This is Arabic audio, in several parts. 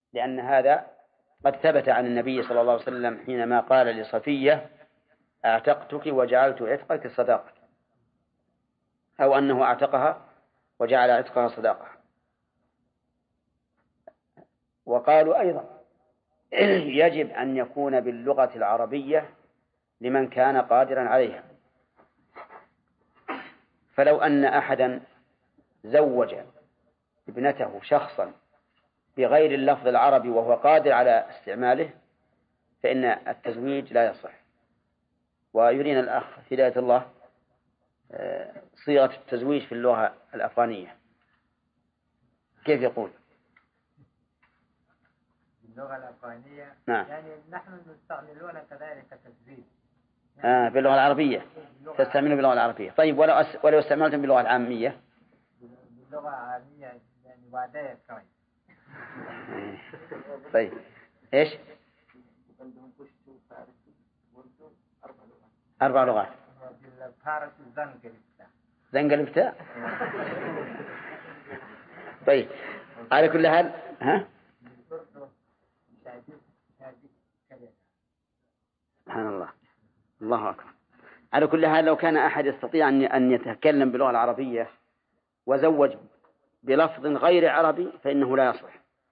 لأن هذا قد ثبت عن النبي صلى الله عليه وسلم حينما قال لصفية: أعتقتك وجعلت عتقك صداقة، أو أنه أعتقها وجعل عتقها صداقة. وقالوا أيضا يجب أن يكون باللغة العربية لمن كان قادرا عليها. فلو أن أحدا زوج ابنته شخصا بغير اللفظ العربي وهو قادر على استعماله فإن التزويج لا يصح. ويرينا الأخ هداية الله صيغة التزويج في اللغة الأفغانية كيف يقول؟ باللغة الأفغانية نعم. يعني نحن نستعملون كذلك تزويج باللغة العربية تستعملون باللغة العربية. طيب ولو استعملتم باللغة العامية؟ باللغة العامية يعني وعداية كوي. طيب إيش؟ 4 لغات. زنقلبتا. طيب على كل حال سبحان الله، الله أكبر. على كل حال لو كان أحد يستطيع أن يتكلم باللغة العربية وزوج بلفظ غير عربي فإنه لا يصح.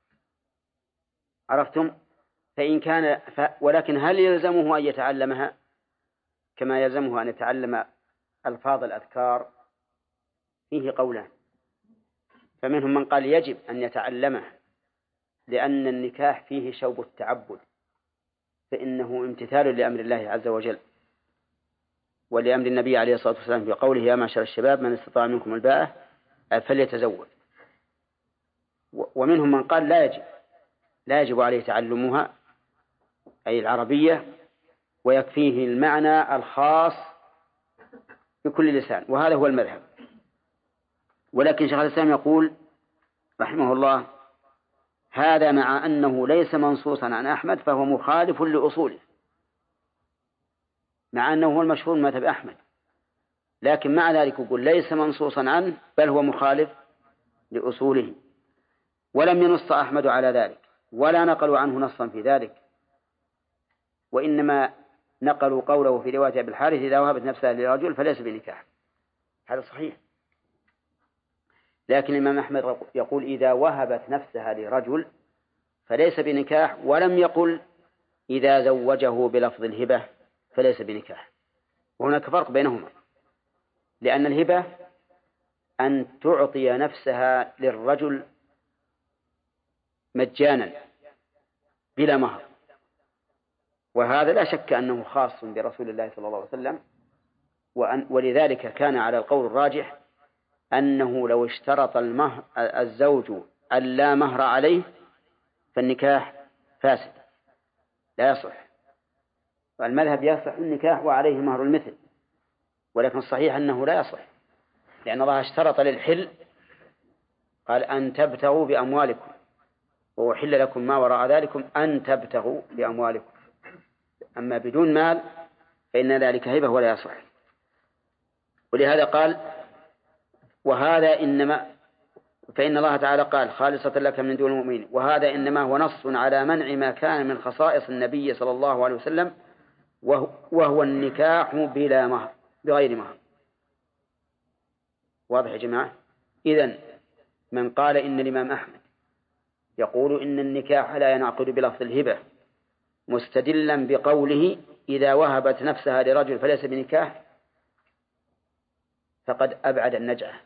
عرفتم؟ فإن كان ولكن هل يلزمه أن يتعلمها كما يلزمه أن يتعلم ألفاظ الأذكار؟ فيه قولان. فمنهم من قال يجب أن يتعلمه لأن النكاح فيه شوب التعبد، فإنه امتثال لأمر الله عز وجل ولأمر النبي عليه الصلاة والسلام في قوله: يا معشر الشباب من استطاع منكم الباءة فليتزوج. ومنهم من قال لا يجب عليه تعلمها أي العربية، ويكفيه المعنى الخاص بكل لسان، وهذا هو المذهب. ولكن شيخ الإسلام يقول رحمه الله: هذا مع أنه ليس منصوصا عن أحمد فهو مخالف لأصوله، مع أنه هو المشهور مذهب أحمد، لكن مع ذلك يقول ليس منصوصا عنه بل هو مخالف لأصوله. ولم ينص أحمد على ذلك ولا نقلوا عنه نصا في ذلك، وإنما نقلوا قوله في رواية أبي الحارث: إذا وهبت نفسها لرجل فليس بنكاح. هذا صحيح. لكن الإمام أحمد يقول إذا وهبت نفسها لرجل فليس بنكاح، ولم يقل إذا زوجه بلفظ الهبة فليس بنكاح. وهناك فرق بينهما، لأن الهبة أن تعطي نفسها للرجل مجانا بلا مهر، وهذا لا شك أنه خاص برسول الله صلى الله عليه وسلم. ولذلك كان على القول الراجح أنه لو اشترط الزوج أن لا مهر عليه فالنكاح فاسد لا يصح. والمذهب يصح النكاح وعليه مهر المثل، ولكن الصحيح أنه لا يصح، لأن الله اشترط للحل قال: أن تبتغوا بأموالكم وأحل لكم ما وراء ذلكم أن تبتغوا بأموالكم. أما بدون مال فإن ذلك هبة ولا يصح. ولهذا قال: وهذا إنما فإن الله تعالى قال: خالصة لك من دون المؤمنين. وهذا إنما هو نص على منع ما كان من خصائص النبي صلى الله عليه وسلم، وهو النكاح بلا مهر بغير مهر. واضح يا جماعة؟ إذن من قال إن الإمام أحمد يقول إن النكاح لا ينعقد بلفظ الهبة مستدلا بقوله إذا وهبت نفسها لرجل فليس بنكاح فقد أبعد النجعة،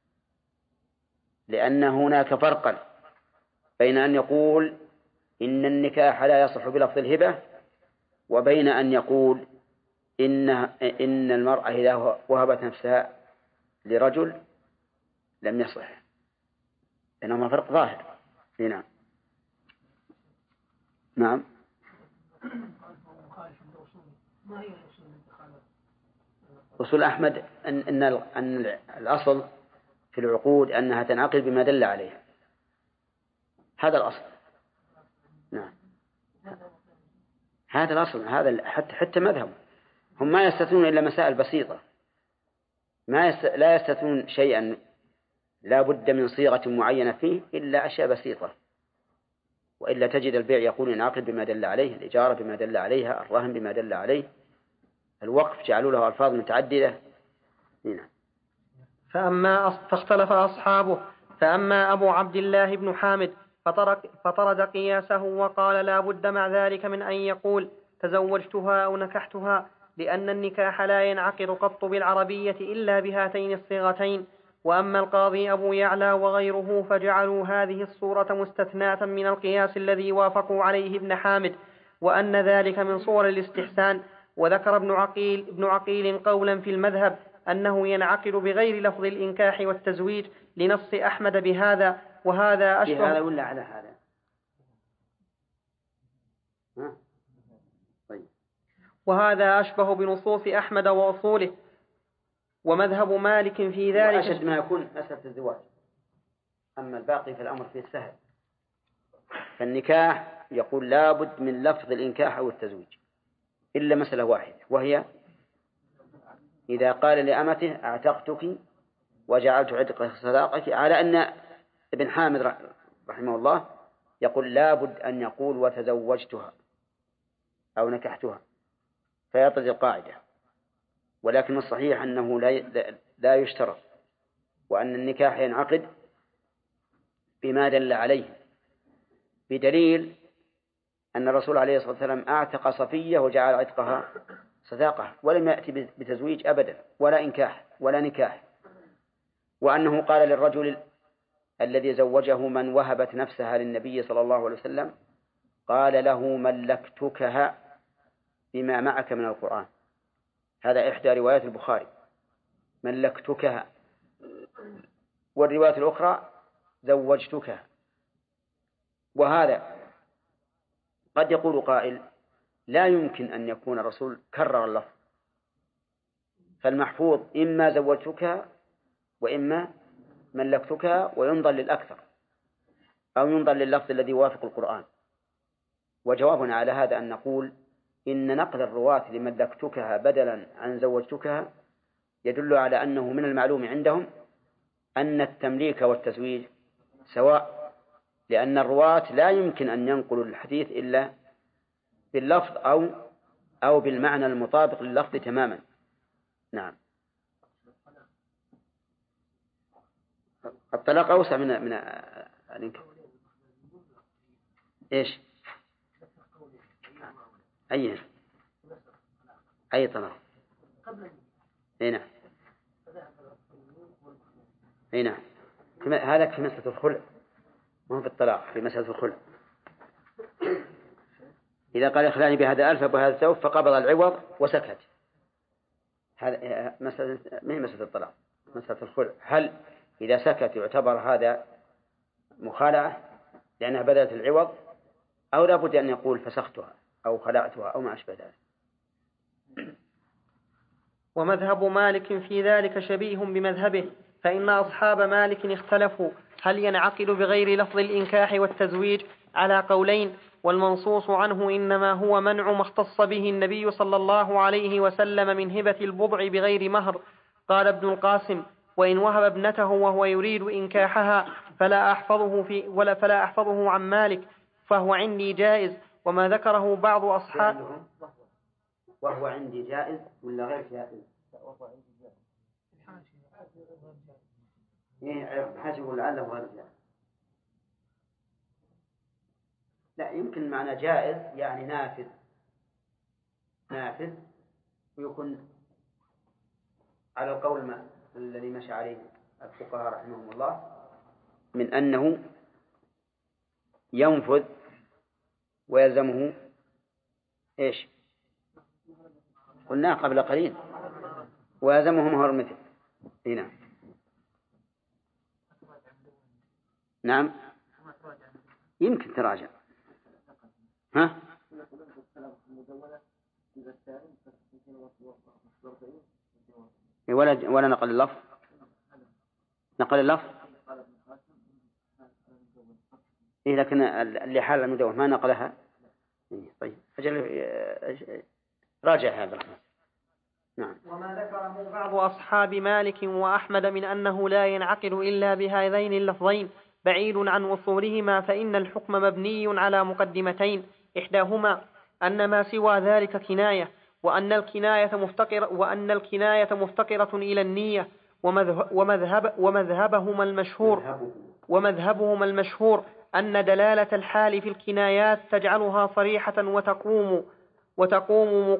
لأن هناك فرقا بين أن يقول إن النكاح لا يصح بلفظ الهبة وبين أن يقول إن المرأة إذا وهبت نفسها لرجل لم يصح، بينهما فرق ظاهر. نعم. نعم. أصول أحمد أن الأصل في العقود أنها تنعقد بما دل عليه، هذا الأصل. نعم، هذا الأصل، هذا حتى مذهب هم ما يستثنون إلا مسائل بسيطة، لا يستثنون شيئا لا بد من صيغة معينة فيه إلا أشياء بسيطة. وإلا تجد البيع يقول ينعقد بما دل عليه، الإجارة بما دل عليها، الرهن بما دل عليه، الوقف جعلوا له ألفاظ متعددة. هنا. فاختلف أصحابه، فأما أبو عبد الله بن حامد فطرد قياسه وقال لا بد مع ذلك من أن يقول تزوجتها أو نكحتها، لأن النكاح لا ينعقد قط بالعربية إلا بهاتين الصيغتين. وأما القاضي أبو يعلى وغيره فجعلوا هذه الصورة مستثناة من القياس الذي وافقوا عليه ابن حامد، وأن ذلك من صور الاستحسان. وذكر ابن عقيل قولا في المذهب أنه ينعقد بغير لفظ الإنكاح والتزويج لنص أحمد بهذا، وهذا أشبه بهذا ولا على هذا؟ طيب. وهذا أشبه بنصوص أحمد وأصوله. ومذهب مالك في ذلك أشد ما يكون مسألة الزواج، أما الباقي في الأمر فيه السهل. فالنكاح يقول لا بد من لفظ الإنكاح أو التزويج إلا مسألة واحدة، وهي إذا قال لأمته أعتقتك وجعلت عتق صداقك، على أن ابن حامد رحمه الله يقول لا بد أن يقول وتزوجتها أو نكحتها فيطرد القاعدة. ولكن الصحيح أنه لا يشترط، وأن النكاح ينعقد بما دل عليه، بدليل أن الرسول عليه الصلاة والسلام أعتق صفية وجعل عتقها صداقة، ولم يأتي بتزويج أبدا ولا إنكاح ولا نكاح. وأنه قال للرجل الذي زوجه من وهبت نفسها للنبي صلى الله عليه وسلم، قال له ملكتكها بما معك من القرآن. هذا إحدى روايات البخاري، ملكتكها. والرواية الأخرى زوجتكها. وهذا قد يقول قائل لا يمكن أن يكون الرسول كرر اللفظ، فالمحفوظ إما زوجتك وإما ملكتك، وينظر للأكثر أو ينظر لللفظ الذي يوافق القرآن. وجوابنا على هذا أن نقول إن نقل الرواة لملكتكها بدلا عن زوجتكها يدل على أنه من المعلوم عندهم أن التمليك والتزويج سواء، لأن الرواة لا يمكن أن ينقلوا الحديث إلا باللفظ أو بالمعنى المطابق لللفظ تماما. نعم. الطلاق أوسع من الإنكاح. إيش؟ أي طلاق؟ هنا هذا في مسألة الخلع، مو في الطلاق، في مسألة الخلع. إذا قال اخلعني بهذا ألف وبهذا الثوب فقبض العوض وسكت، هذا مسألة من مسألة الطلاق، مسألة الخلع. هل إذا سكت يعتبر هذا مخالعة لأنها بدلت العوض، أو لا بد أن يقول فسختها أو خلعتها أو ما أشبه ذلك؟ ومذهب مالك في ذلك شبيه بمذهبه، فإن أصحاب مالك اختلفوا هل ينعقد بغير لفظ الإنكاح والتزويج على قولين، والمنصوص عنه إنما هو منع ما اختص به النبي صلى الله عليه وسلم من هبة البضع بغير مهر. قال ابن القاسم وإن وهب ابنته وهو يريد إنكاحها فلا أحفظه عن مالك، فهو عندي جائز. وما ذكره بعض أصحاب وهو عندي جائز ولا غير جائز؟ حسب لعله غير جائز. لا يمكن معنى جائز يعني نافذ ويكون على القول الذي مشى عليه الفقهاء رحمهم الله من أنه ينفذ ويلزمه إيش؟ قلنا قبل قليل ويلزمه مهر مثل. هنا نعم يمكن تراجع. ها؟ ولا نقل اللفظ. إيه لكن اللي حال المدونة ما نقلها. طيب أجل راجع هذا. نعم. وما ذكره بعض أصحاب مالك وأحمد من أنه لا ينعقد إلا بهذين اللفظين بعيد عن أصولهما، فإن الحكم مبني على مقدمتين: إحداهما أن ما سوى ذلك كناية، وأن الكناية مفتقرة إلى النية، ومذهبهما المشهور أن دلالة الحال في الكنايات تجعلها صريحة وتقوم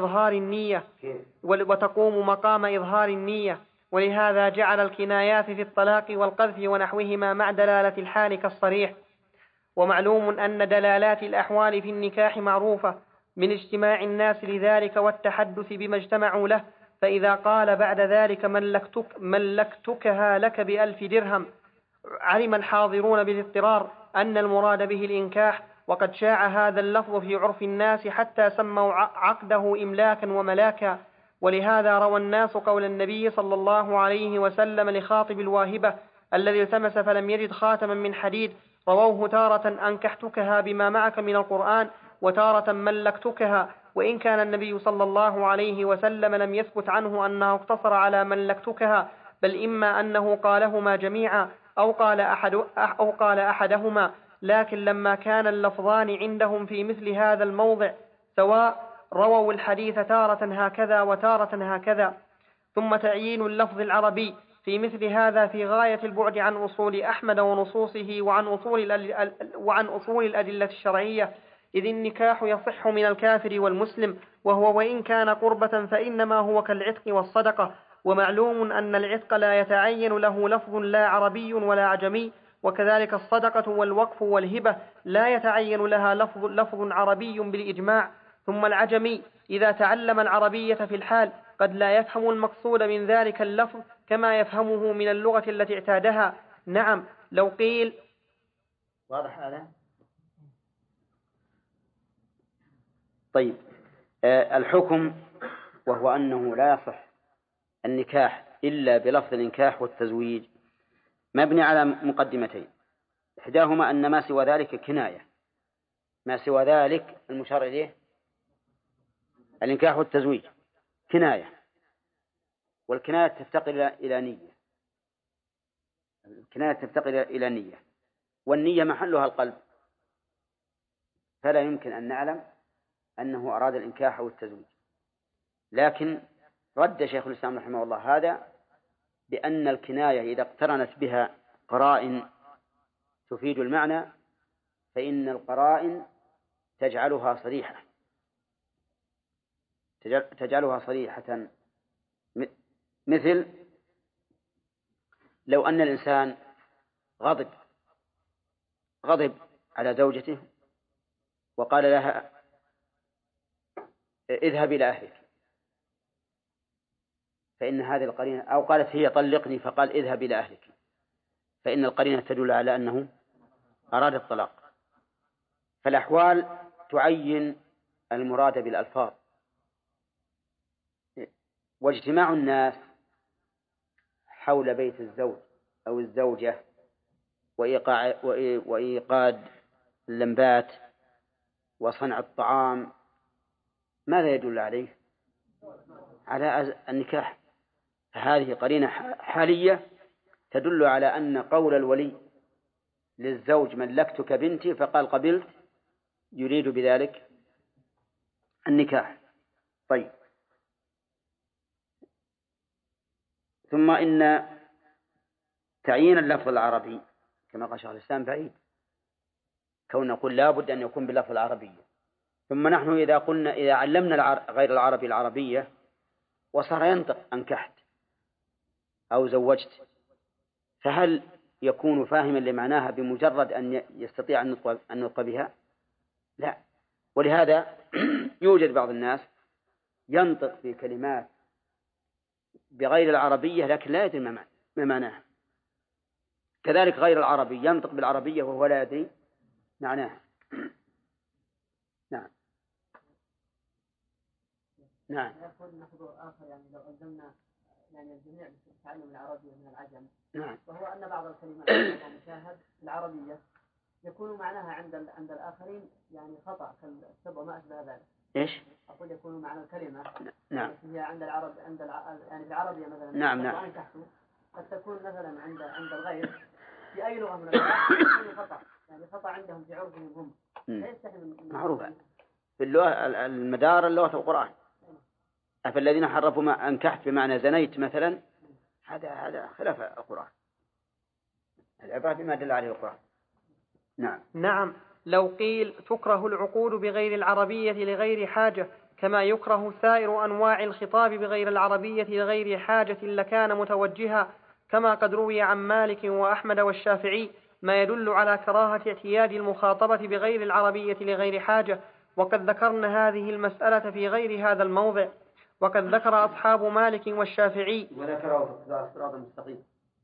مقام إظهار النية، ولهذا جعل الكنايات في الطلاق والقذف ونحوهما مع دلالة الحال كالصريح. ومعلوم أن دلالات الأحوال في النكاح معروفة من اجتماع الناس لذلك والتحدث بما اجتمعوا له، فإذا قال بعد ذلك ملكتكها لك ب1000 درهم علم الحاضرون بالاضطرار أن المراد به الإنكاح، وقد شاع هذا اللفظ في عرف الناس حتى سموا عقده إملاكا وملاكا. ولهذا روى الناس قول النبي صلى الله عليه وسلم لخاطب الواهبة الذي التمس فلم يجد خاتما من حديد، رووه تارة أنكحتكها بما معك من القرآن، وتارة ملكتكها، وإن كان النبي صلى الله عليه وسلم لم يثبت عنه أنه اقتصر على ملكتكها، بل إما أنه قالهما جميعا أو قال أحدهما، لكن لما كان اللفظان عندهم في مثل هذا الموضع سواء رووا الحديث تارة هكذا وتارة هكذا. ثم تعيين اللفظ العربي في مثل هذا في غاية البعد عن أصول أحمد ونصوصه وعن أصول الأدلة الشرعية، إذ النكاح يصح من الكافر والمسلم، وهو وإن كان قربة فإنما هو كالعتق والصدقة. ومعلوم أن العتق لا يتعين له لفظ لا عربي ولا عجمي، وكذلك الصدقة والوقف والهبة لا يتعين لها لفظ عربي بالإجماع. ثم العجمي إذا تعلم العربية في الحال قد لا يفهم المقصود من ذلك اللفظ كما يفهمه من اللغة التي اعتادها. نعم، لو قيل واضح هذا؟ طيب، الحكم وهو أنه لا يصح النكاح إلا بلفظ الإنكاح والتزويج مبني على مقدمتين: إحداهما أن ما سوى ذلك كناية، ما سوى ذلك المشار إليه الإنكاح والتزويج كناية، والكناية تفتقر إلى نية، الكناية تفتقر إلى نية، والنية محلها القلب، فلا يمكن أن نعلم أنه أراد الإنكاح أو التزويج. لكن رد شيخ الإسلام رحمه الله هذا بأن الكناية إذا اقترنت بها قرائن تفيد المعنى فإن القرائن تجعلها صريحة، مثل لو أن الإنسان غضب على زوجته وقال لها اذهب إلى أهلك، فإن هذه القرينة، أو قالت هي طلقني فقال اذهب إلى أهلك، فإن القرينة تدل على أنه أراد الطلاق. فالأحوال تعين المراد بالألفاظ، واجتماع الناس حول بيت الزوج أو الزوجة وإيقاد اللمبات وصنع الطعام ماذا يدل عليه؟ على النكاح. فهذه قرينة حالية تدل على أن قول الولي للزوج ملكتك بنتي فقال قبلت يريد بذلك النكاح. طيب، ثم إن تعيين اللفظ العربي كما قال شيخ الإسلام بعيد، كون نقول لا بد أن يكون باللفظ العربي. ثم نحن إذا علمنا غير العربي العربية وصار ينطق أنكحت أو زوجت، فهل يكون فاهما لمعناها بمجرد أن يستطيع أن ينطق بها؟ لا. ولهذا يوجد بعض الناس ينطق في كلمات بغير العربية لكن لا يدري ما معناها، كذلك غير العربي ينطق بالعربية وهو لا يدري معناها. نعم. نعم. يكون محظور آخر، يعني لو ألزمنا يعني الجميع بتعلم العربية من العجم. نعم. وهو أن بعض الكلمات المشاهد في العربية يكون معناها عند الآخرين يعني خطأ كالسبع وما أشبه ذلك. إيش؟ أقول يكون معنى الكلمة نعم. هي عند العرب يعني في العربية مثلا. نعم. قد تكون مثلا عند الغير في أي لغة من اللغات خطأ، يعني خطأ عندهم في عرفهم هم، لا يستحي من معروفة في اللغة المدار اللغة القرآن. أفالذين حرفوا ما أنكحت بمعنى زنيت مثلا، هذا خلاف القرآن، العبرة بما دل عليه القرآن. نعم. لو قيل تكره العقود بغير العربية لغير حاجة كما يكره سائر أنواع الخطاب بغير العربية لغير حاجة لكان متوجها، كما قد روي عن مالك وأحمد والشافعي ما يدل على كراهة اعتياد المخاطبة بغير العربية لغير حاجة، وقد ذكرنا هذه المسألة في غير هذا الموضع. وقد ذكر أصحاب مالك والشافعي وذكره في الصراط المستقيم.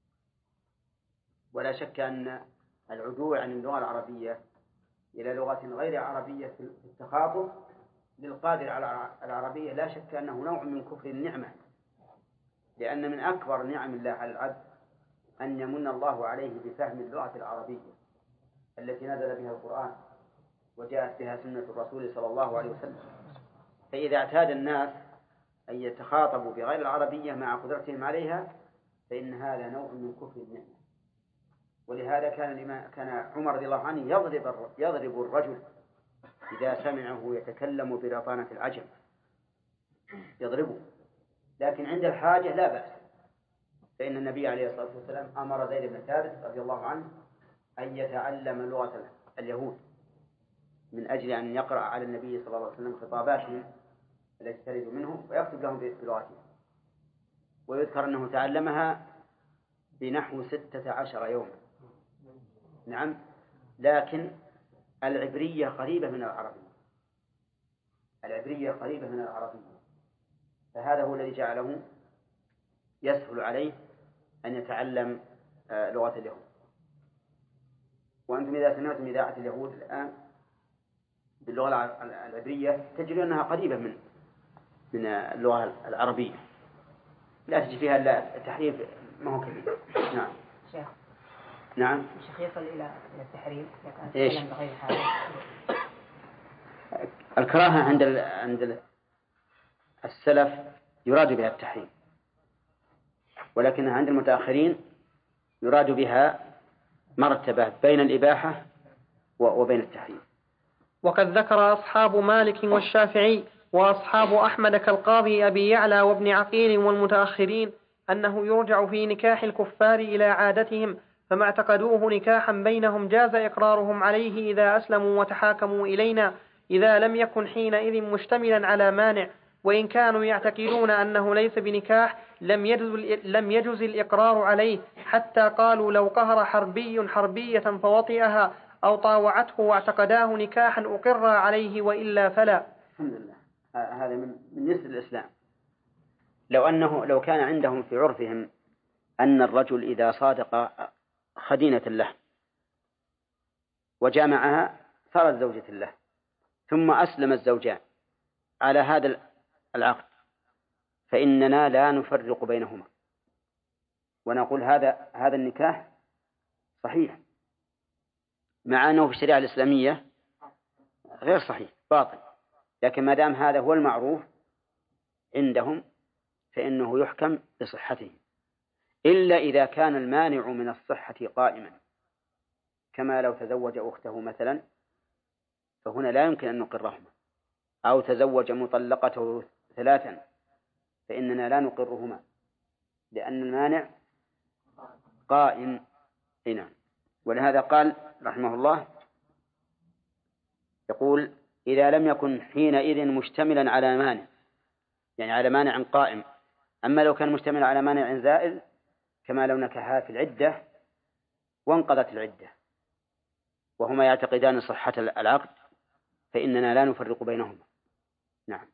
ولا شك أن العدول عن اللغة العربية إلى لغة غير عربية في التخاطب للقادر على العربية لا شك أنه نوع من كفر النعمة، لأن من أكبر نعم الله على العبد أن يمن الله عليه بفهم اللغة العربية التي نزل بها القرآن وجاءت بها سنة الرسول صلى الله عليه وسلم. فإذا اعتاد الناس أن يتخاطبوا بغير العربية مع قدرتهم عليها فإن هذا نوع من كفر النعمة. ولهذا كان عمر رضي الله عنه يضرب الرجل إذا سمعه يتكلم برطانة العجم، يضربه، لكن عند الحاجة لا بأس. فإن النبي عليه الصلاة والسلام أمر زيد بن ثابت رضي الله عنه أن يتعلم لغة اليهود من أجل أن يقرأ على النبي صلى الله عليه وسلم خطاباتهم التي ترد منه ويكتب لهم بلغتهم. ويذكر أنه تعلمها بنحو 16 يوما. نعم، لكن العبرية قريبة من العربية، العبرية قريبة من العربية، فهذا هو الذي جعله يسهل عليه أن يتعلم لغة اليهود. وأنتم إذا سمعتم إذاعة اليهود الآن باللغة العبرية تجد أنها قريبة من اللغة العربية، لا تجد فيها إلا تحريف ما هو كبير. نعم. شيخ. نعم. الشيخ يصل إلى التحريم. إيش؟ الكراهة عند السلف يراد بها التحريم، ولكنها عند المتأخرين يراد بها مرتبة بين الإباحة وبين التحريم. وقد ذكر أصحاب مالك والشافعي وأصحاب أحمد كالقاضي أبي يعلى وابن عقيل والمتأخرين أنه يرجع في نكاح الكفار إلى عادتهم، فما اعتقدوه نكاحا بينهم جاز إقرارهم عليه إذا أسلموا وتحاكموا إلينا، إذا لم يكن حينئذ مشتملا على مانع. وإن كانوا يعتقدون أنه ليس بنكاح لم يجز الإقرار عليه، حتى قالوا لو قهر حربي حربية فوطئها أو طاوعته واعتقداه نكاحا أقر عليه وإلا فلا. الحمد لله، هذا من يسر الإسلام. لو كان عندهم في عرفهم أن الرجل إذا صادق خدينة له وجامعها صارت زوجة له ثم أسلم الزوجان على هذا العقد فإننا لا نفرق بينهما ونقول هذا النكاح صحيح، مع أنه في الشريعة الإسلامية غير صحيح باطل، لكن ما دام هذا هو المعروف عندهم فإنه يحكم بصحته، إلا إذا كان المانع من الصحة قائما، كما لو تزوج أخته مثلا فهنا لا يمكن أن نقرهما، أو تزوج مطلقته 3 فإننا لا نقرهما لأن المانع قائم هنا. ولهذا قال رحمه الله يقول إذا لم يكن حينئذ مشتملا على مانع، يعني على مانع قائم. أما لو كان مشتمل على مانع زائل كما لو نكحا في العدة وانقضت العدة وهما يعتقدان صحة العقد فإننا لا نفرق بينهما. نعم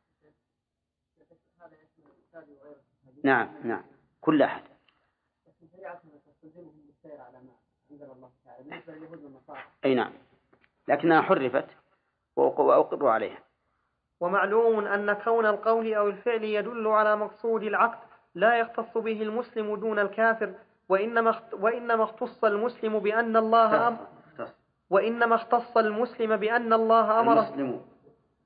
نعم كل أحد. أي نعم، لكنها حرفت وأقروا عليها. ومعلوم أن كون القول أو الفعل يدل على مقصود العقد لا يختص به المسلم دون الكافر، وإنما اختص المسلم بأن الله أمر، وإنما اختص المسلم بأن الله أمر،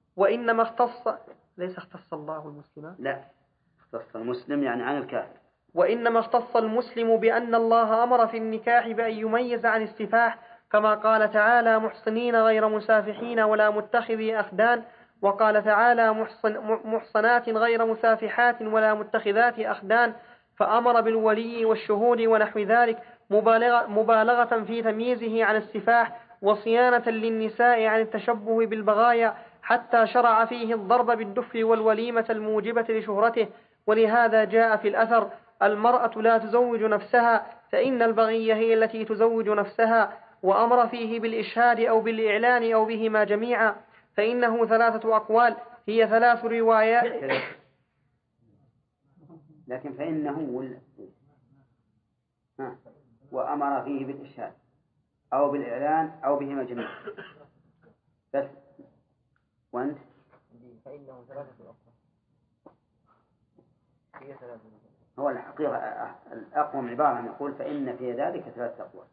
ليس اختص الله المسلم، لا اختص المسلم يعني عن الكافر. وإنما اختص المسلم بأن الله أمر في النكاح بأن يميز عن السفاح، كما قال تعالى محصنين غير مسافحين ولا متخذي أخدان، وقال تعالى محصنات غير مسافحات ولا متخذات أخدان، فأمر بالولي والشهود ونحو ذلك مبالغة في تمييزه عن السفاح وصيانة للنساء عن التشبه بالبغايا، حتى شرع فيه الضرب بالدف والوليمة الموجبة لشهرته. ولهذا جاء في الأثر: المرأة لا تزوج نفسها فإن البغية هي التي تزوج نفسها، وأمر فيه بالإشهاد أو بالإعلان أو بهما جميعا، فإنه 3 أقوال، هي 3 روايات. لكن فإنه وأمر فيه بالإشهاد أو بالإعلان أو بهما جميعا بس. وأنت فإنه 3 أقوال، هي 3. هو الحقيقة الأقوى من عبارة أن يقول فإن في ذلك 3 أقوال،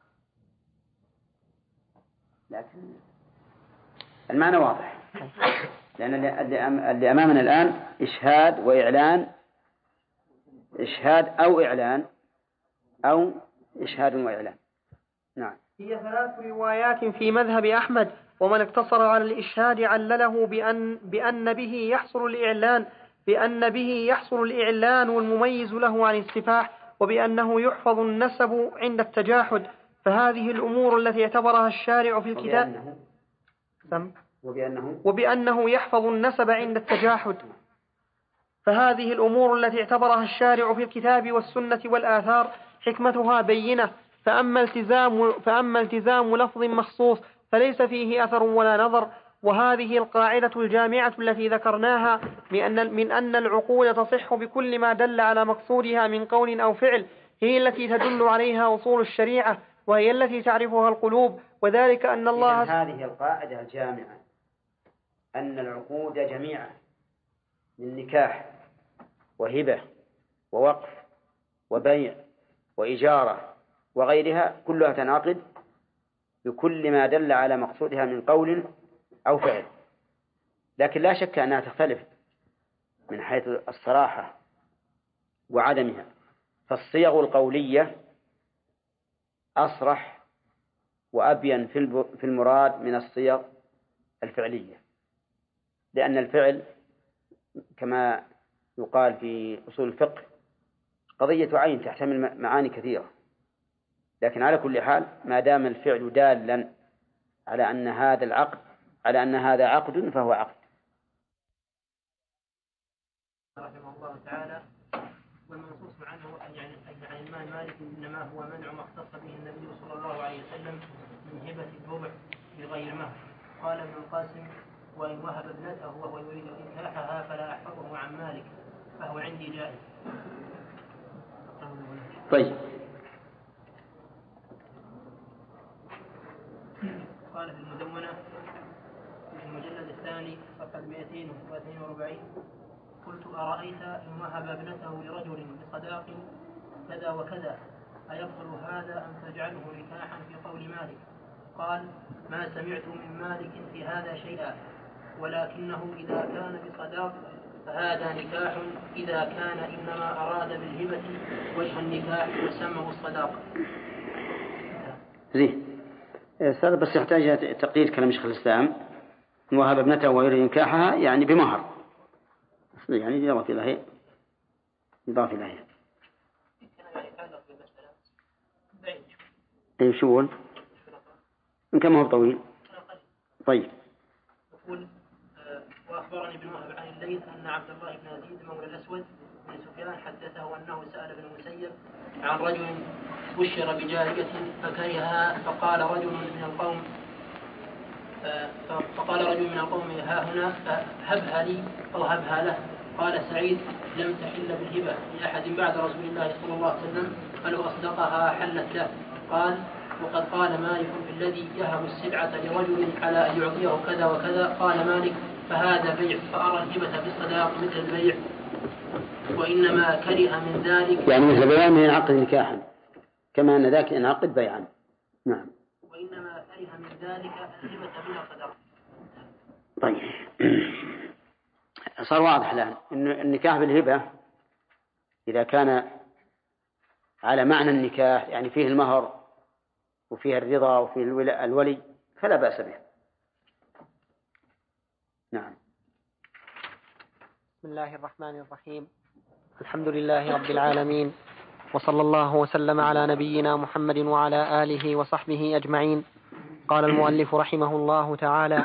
لكن المعنى واضح، لأن اللي أمامنا الآن إشهاد وإعلان، إشهاد أو إعلان أو إشهاد وإعلان. نعم. هي 3 روايات في مذهب أحمد، ومن اقتصر على الإشهاد علله بأن به يحصل الإعلان والمميز له عن السفاح، وبأنه يحفظ النسب عند التجاحد، فهذه الأمور التي اعتبرها الشارع في الكتاب وبأنه يحفظ النسب عند التجاحد، فهذه الأمور التي اعتبرها الشارع في الكتاب والسنة والآثار حكمتها بينة، فأما التزام لفظ مخصوص فليس فيه أثر ولا نظر. وهذه القاعدة الجامعة التي ذكرناها من أن العقود تصح بكل ما دل على مقصودها من قول أو فعل، هي التي تدل عليها أصول الشريعة، وهي التي تعرفها القلوب، وذلك أن الله هذه القاعدة الجامعة أن العقود جميعا من نكاح وهبة ووقف وبيع وإجارة وغيرها كلها تنعقد بكل ما دل على مقصودها من قول أو فعل، لكن لا شك أنها تختلف من حيث الصراحة وعدمها، فالصيغ القولية أصرح وأبين في المراد من الصيغ الفعلية، لأن الفعل كما يقال في أصول الفقه قضية عين تحتمل معاني كثيرة، لكن على كل حال ما دام الفعل دالا على أن هذا عقد فهو عقد. رحمه الله تعالى: والمنصوص عنه يعني عن الإمام مالك إنما هو منع ما اختص به النبي صلى الله عليه وسلم من هبة الربع بغير مهر. قال ابن القاسم: وإن وهب ابنته وهو يريد إنكاحها فلا أحفظه عن مالك، فهو عندي جائز. طيب. قال في المدونة في المجلد الثاني صفحة 242: قلت: أرأيت إن وهب ابنته لرجل بصداق كذا وكذا أيبطل هذا أم تجعله نكاحا في قول مالك؟ قال: ما سمعت من مالك في هذا شيئا، ولكنه إذا كان بصداق فهذا نكاح، إذا كان إنما أراد بالهبة وجه النكاح وسمه الصداق. زين. هذا بس يحتاج تقرير كلام شيخ الإسلام: وهب ابنته ويريد إنكاحها يعني بمهر، يعني يضاف إليه. أي شو إن كان ما هو طويل. طيب. يقول: وأخبرني ابن وهب عن الليث أن عبد الله بن يزيد مولى الأسود بن سفيان حدثه أنه سأل ابن المسيب عن رجل بشر بجارية فكرهها، فقال رجل من القوم ها هنا هبها لي أو هبها له. قال سعيد: لم تحل بالهبة لأحد بعد رسول الله صلى الله عليه وسلم، فلو أصدقها حلت له. قال: وقد قال مالك في الذي يهب السلعة لرجل على أن يعطيه كذا وكذا. قال مالك: فهذا بيع، فأرى الهبة بالصداق مثل البيع، وإنما كره من ذلك يعني مثل بيع من ينعقد نكاحا كما أن ذاك ينعقد بيعا. نعم. وإنما كره من ذلك الهبة بلا صداق. طيب. صار واضح الآن إن النكاح بالهبة إذا كان على معنى النكاح، يعني فيه المهر وفيه الرضا وفيه الولي، فلا بأس به. نعم. بسم الله الرحمن الرحيم. الحمد لله رب العالمين، وصلى الله وسلم على نبينا محمد وعلى آله وصحبه أجمعين. قال المؤلف رحمه الله تعالى: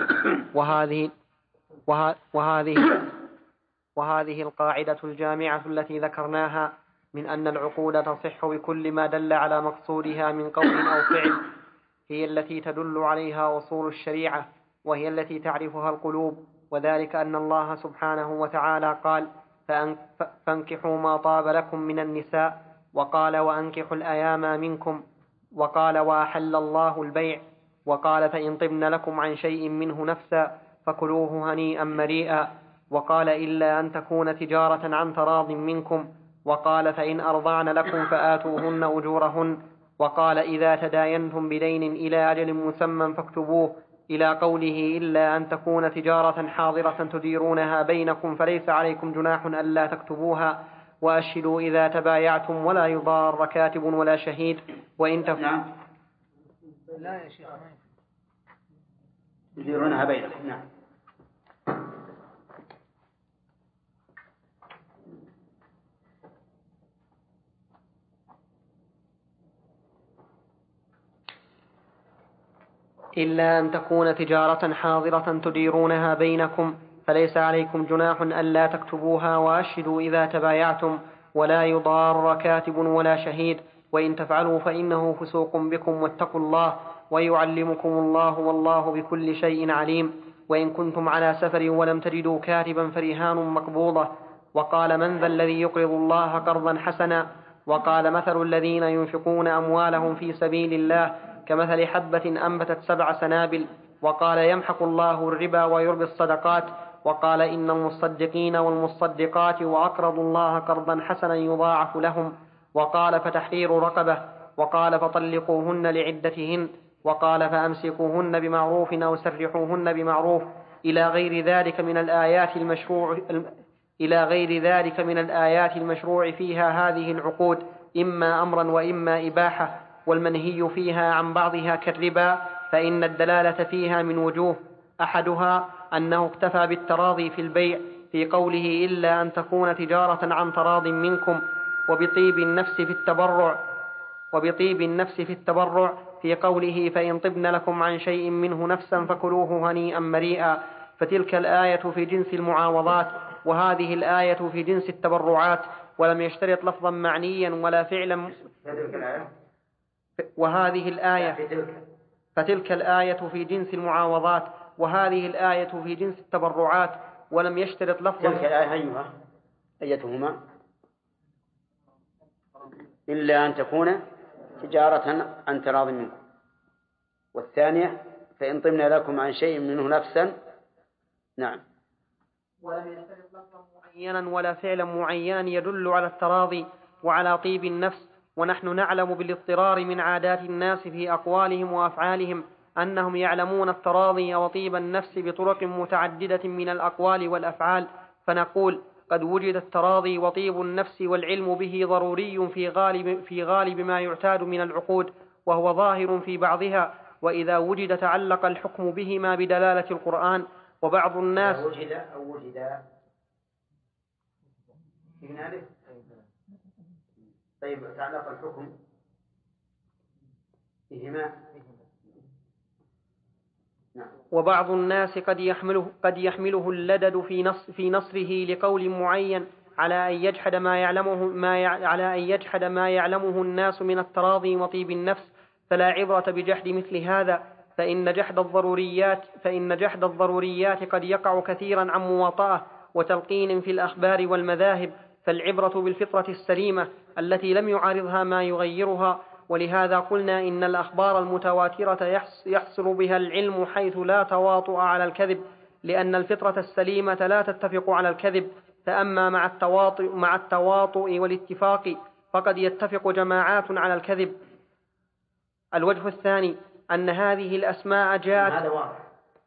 وهذه القاعدة الجامعة التي ذكرناها من أن العقود تصح بكل ما دل على مقصودها من قول أو فعل، هي التي تدل عليها أصول الشريعة، وهي التي تعرفها القلوب، وذلك أن الله سبحانه وتعالى قال: فانكحوا ما طاب لكم من النساء، وقال: وأنكحوا الأيام منكم، وقال: وأحل الله البيع، وقال: فإن طبن لكم عن شيء منه نفسا فكلوه هنيئا مريئا، وقال: إلا أن تكون تجارة عن تراض منكم، وقال: فإن أرضعن لكم فآتوهن أجورهن، وقال: إذا تداينتم بدين إلى أجل مسمى فاكتبوه، إلى قوله: إلا أن تكون تجارة حاضرة تديرونها بينكم فليس عليكم جناح ألا تكتبوها، وأشهدوا إذا تبايعتم ولا يضار كاتب ولا شهيد، وإن نعم. لا يا شيخ تديرونها بينكم. نعم. إلا أن تكون تجارة حاضرة تديرونها بينكم فليس عليكم جناح ألا تكتبوها، وأشهدوا إذا تبايعتم ولا يضار كاتب ولا شهيد، وإن تفعلوا فإنه فسوق بكم، واتقوا الله ويعلمكم الله، والله بكل شيء عليم. وإن كنتم على سفر ولم تجدوا كاتبا فرهان مقبوضة. وقال: من ذا الذي يقرض الله قرضا حسنا؟ وقال: مثل الذين ينفقون أموالهم في سبيل الله كمثل حبة أنبتت 7 سنابل. وقال: يمحق الله الربا ويربي الصدقات. وقال: إن المصدقين والمصدقات وأقرضوا الله قرضا حسنا يضاعف لهم. وقال: فتحرير رقبة. وقال: فطلقوهن لعدتهن. وقال: فأمسكوهن بمعروف أو سرحوهن بمعروف، إلى غير ذلك من الآيات المشروع فيها هذه العقود، إما أمرا وإما إباحة، والمنهي فيها عن بعضها كالربا، فإن الدلالة فيها من وجوه: أحدها أنه اكتفى بالتراضي في البيع في قوله: إلا أن تكون تجارة عن تراض منكم، وبطيب النفس في التبرع في قوله: فإن طبن لكم عن شيء منه نفسا فكلوه هنيئا مريئا. فتلك الآية في جنس المعاوضات، وهذه الآية في جنس التبرعات، ولم يشترط لفظا معنيا ولا فعلا. فتلك الآية في جنس المعاوضات، وهذه الآية في جنس التبرعات، ولم يشترط لفظا. تلك الآية أيتهما؟ إلا أن تكون تجارة عن تراض منكم، والثانية: فإن طبن لكم عن شيء منه نفسا. نعم. ولم يشترط لفظا معينا ولا فعلا معينا يدل على التراضي وعلى طيب النفس. ونحن نعلم بالاضطرار من عادات الناس في أقوالهم وأفعالهم أنهم يعلمون التراضي وطيب النفس بطرق متعددة من الأقوال والأفعال، فنقول: قد وجد التراضي وطيب النفس والعلم به ضروري في غالب ما يعتاد من العقود، وهو ظاهر في بعضها، وإذا وجد تعلق الحكم بهما بدلالة القرآن. وبعض الناس طيب، تعلق الحكم بهما. وبعض الناس قد يحمله اللدد في نصره لقول معين على أن يجحد ما يعلمه الناس من التراضي وطيب النفس، فلا عبرة بجحد مثل هذا، فإن جحد الضروريات قد يقع كثيرا عن مواطأة وتلقين في الأخبار والمذاهب، فالعبرة بالفطرة السليمة التي لم يعارضها ما يغيرها. ولهذا قلنا إن الأخبار المتواترة يحصل بها العلم حيث لا تواطؤ على الكذب، لأن الفطرة السليمة لا تتفق على الكذب. فأما مع التواطؤ والاتفاق فقد يتفق جماعات على الكذب. الوجه الثاني أن هذه الأسماء جاءت. هذا واضح.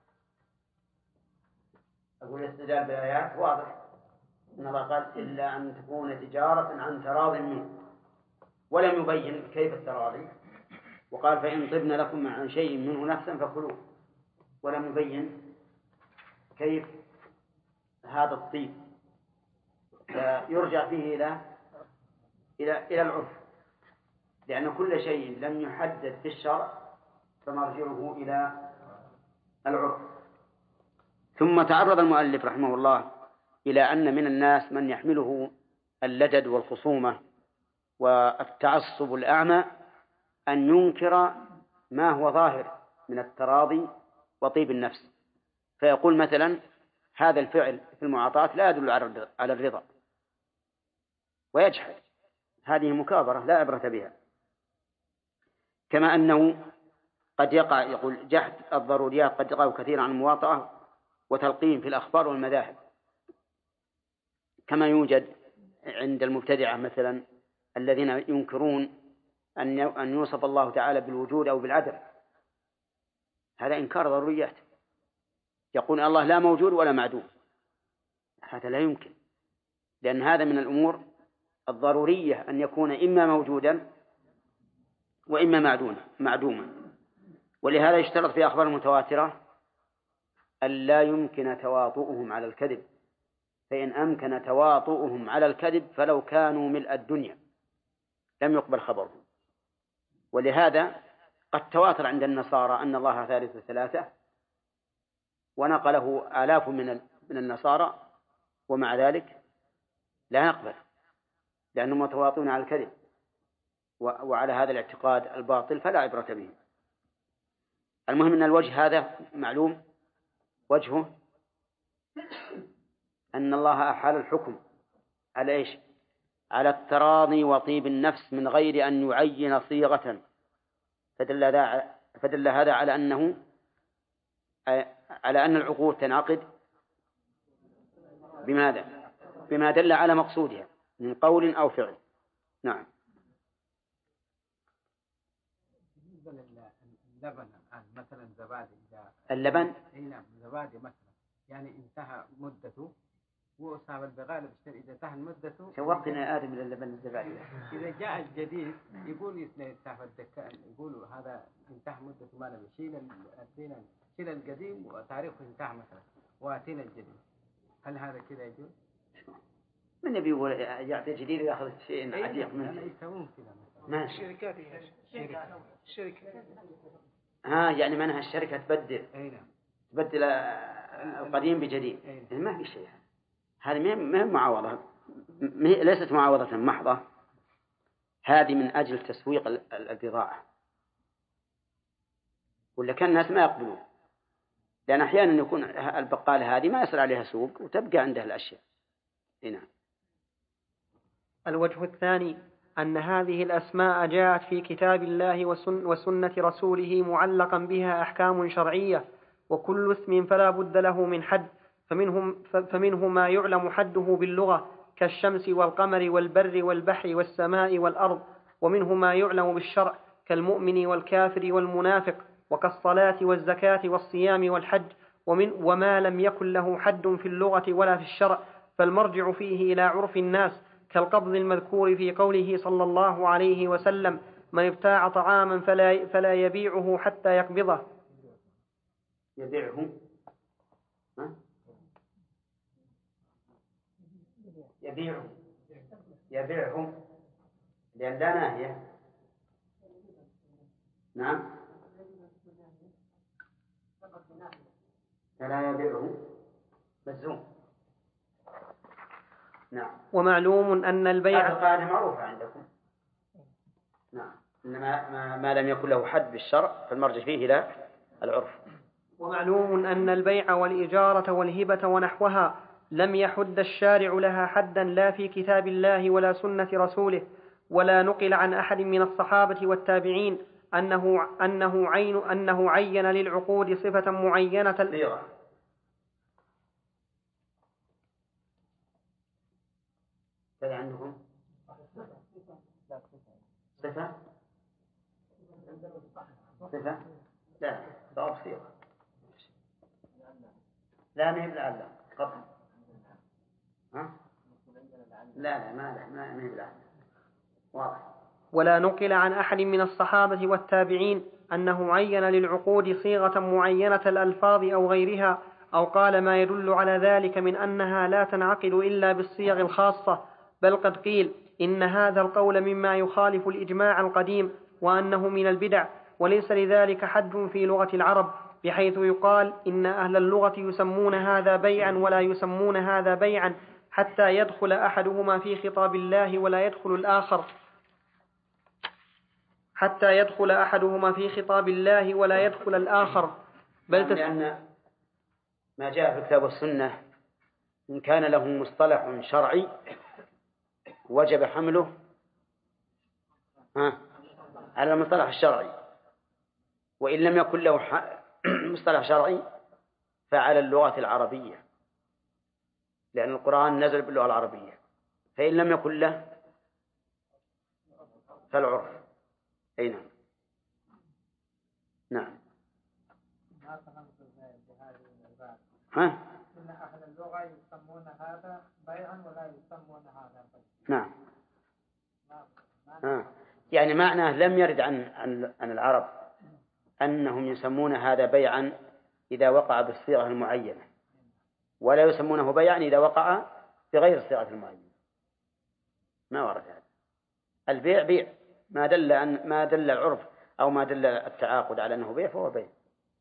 أقول الاستدلال بالآيات واضح. إن الله قال: إلا أن تكون تجارة عن تراض منكم. ولم يبين كيف التراضي، وقال فإن طبن لكم عن شيء منه نفسا فكلوه، ولم يبين كيف هذا الطيب، يرجع فيه إلى العرف، لأن كل شيء لم يحدد في الشرع فمرجعه إلى العرف. ثم تعرض المؤلف رحمه الله إلى أن من الناس من يحمله اللدد والخصومة والتعصب الأعمى أن ينكر ما هو ظاهر من التراضي وطيب النفس، فيقول مثلا هذا الفعل في المعاطاة لا يدل على الرضا، ويجحد. هذه مكابرة لا عبرة بها. كما أنه قد يقع، يقول جحد الضروريات قد يقع كثيرا عن المواطأة وتلقين في الأخبار والمذاهب، كما يوجد عند المبتدعة مثلا الذين ينكرون أن يوصف الله تعالى بالوجود أو بالعدم، هذا إنكار ضروريات، يقول الله لا موجود ولا معدوم، هذا لا يمكن، لأن هذا من الأمور الضرورية أن يكون إما موجودا وإما معدوما. ولهذا يشترط في أخبار المتواترة أن لا يمكن تواطؤهم على الكذب، فإن أمكن تواطؤهم على الكذب فلو كانوا ملء الدنيا لم يقبل خبرهم. ولهذا قد تواتر عند النصارى أن الله ثالث ثلاثة، ونقله آلاف من النصارى، ومع ذلك لا نقبل، لأنهم متواطئون على الكذب وعلى هذا الاعتقاد الباطل فلا عبرة به. المهم أن الوجه هذا معلوم، وجهه أن الله أحال الحكم على إيش؟ على التراضي وطيب النفس من غير أن يعين صيغة، فدل هذا على أن العقود تنعقد بماذا؟ بما دل على مقصودها من قول أو فعل. نعم. اللبن مثلا زبادي، اللبن نعم زبادي مثلا، يعني انتهى مدته وصار البغالب إذا انتهى مدته شوقنا آدم إلى اللبن الزبادي. إذا جاء الجديد يقول يستهف الدكان، يقولوا هذا انتهى مدته، ما لم شيل القديم وتاريخه انتهى مثلا واتينا الجديد، هل هذا كذا يجوز؟ من يبي يعطي جديد ويأخذ شيء عتيق منه؟ أنا يسوون كذا مثلا. ماشي. شركة. يعني منها الشركة تبدل القديم بجديد. ما في شيء، هذه ما هي معاوضة، ليست معاوضة محضة، هذه من أجل تسويق البضاعة، ولا كان الناس ما يقبلون، لأن أحيانا يكون البقالة هذه ما يصل عليها سوق وتبقى عنده الأشياء. هنا الوجه الثاني أن هذه الأسماء جاءت في كتاب الله وسنة رسوله معلقا بها أحكام شرعية، وكل اسم فلا بد له من حد، فمنه ما يعلم حده باللغة كالشمس والقمر والبر والبحر والسماء والأرض، ومنه ما يعلم بالشرع كالمؤمن والكافر والمنافق، وكالصلاة والزكاة والصيام والحج، وما لم يكن له حد في اللغة ولا في الشرع فالمرجع فيه إلى عرف الناس، كالقبض المذكور في قوله صلى الله عليه وسلم: من ابتاع طعاما فلا يبيعه حتى يقبضه. يبيعه لأن لا ناهية. نعم، فلا يبيعه مجزوم. نعم. ومعلوم أن البيع القاعدة معروفة عندكم. نعم، ما لم يكن له حد بالشرع فالمرجع فيه إلى العرف. ومعلوم أن البيع والإجارة والهبة ونحوها لم يحد الشارع لها حدا لا في كتاب الله ولا سنة رسوله، ولا نقل عن أحد من الصحابة والتابعين أنه عين للعقود صفة معينة. كذا عندكم صفة لا صواب صيغة لا نهب لعله قطع. لا ما نهب لعله واضح. ولا نقل عن أحد من الصحابة والتابعين أنه عين للعقود صيغة معينة الألفاظ أو غيرها، أو قال ما يدل على ذلك من أنها لا تنعقد إلا بالصيغ الخاصة، بل قد قيل إن هذا القول مما يخالف الإجماع القديم، وأنه من البدع، وليس لذلك حد في لغة العرب، بحيث يقال إن أهل اللغة يسمون هذا بيعا ولا يسمون هذا بيعا حتى يدخل أحدهما في خطاب الله ولا يدخل الآخر، حتى يدخل أحدهما في خطاب الله ولا يدخل الآخر، بل لأن ما جاء في الكتاب والسنة إن كان له مصطلح شرعي وجب حمله على المصطلح الشرعي، وإن لم يكن له مصطلح شرعي فعلى اللغة العربية، لأن القرآن نزل باللغة العربية، فإن لم يكن له فالعرف. أي نعم. نعم. ها؟ إن أهل اللغة يسمون هذا بيعا ولا يسمون هذا بيعا. نعم. يعني معناه لم يرد عن العرب أنهم يسمون هذا بيعا إذا وقع بالصيغة المعينة، ولا يسمونه بيعا إذا وقع بغير الصيغة المعينة. ما ورد هذا. البيع بيع، ما دل العرف أو ما دل التعاقد على أنه بيع فهو بيع.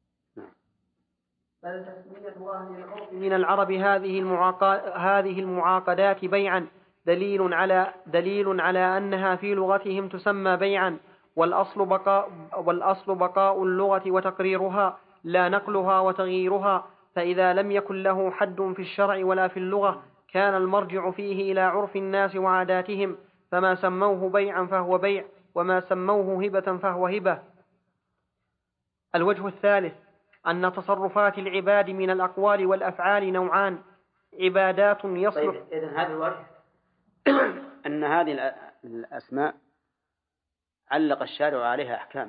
بل تسمية أهل العرف من العرب هذه المعاقدات بيعا دليل على أنها في لغتهم تسمى بيعا، والأصل بقاء اللغة وتقريرها لا نقلها وتغييرها، فإذا لم يكن له حد في الشرع ولا في اللغة كان المرجع فيه إلى عرف الناس وعاداتهم، فما سموه بيعا فهو بيع، وما سموه هبة فهو هبة. الوجه الثالث أن تصرفات العباد من الأقوال والأفعال نوعان: عبادات يصلح. طيب إذن هذا الوجه أن هذه الأسماء علق الشارع عليها أحكام.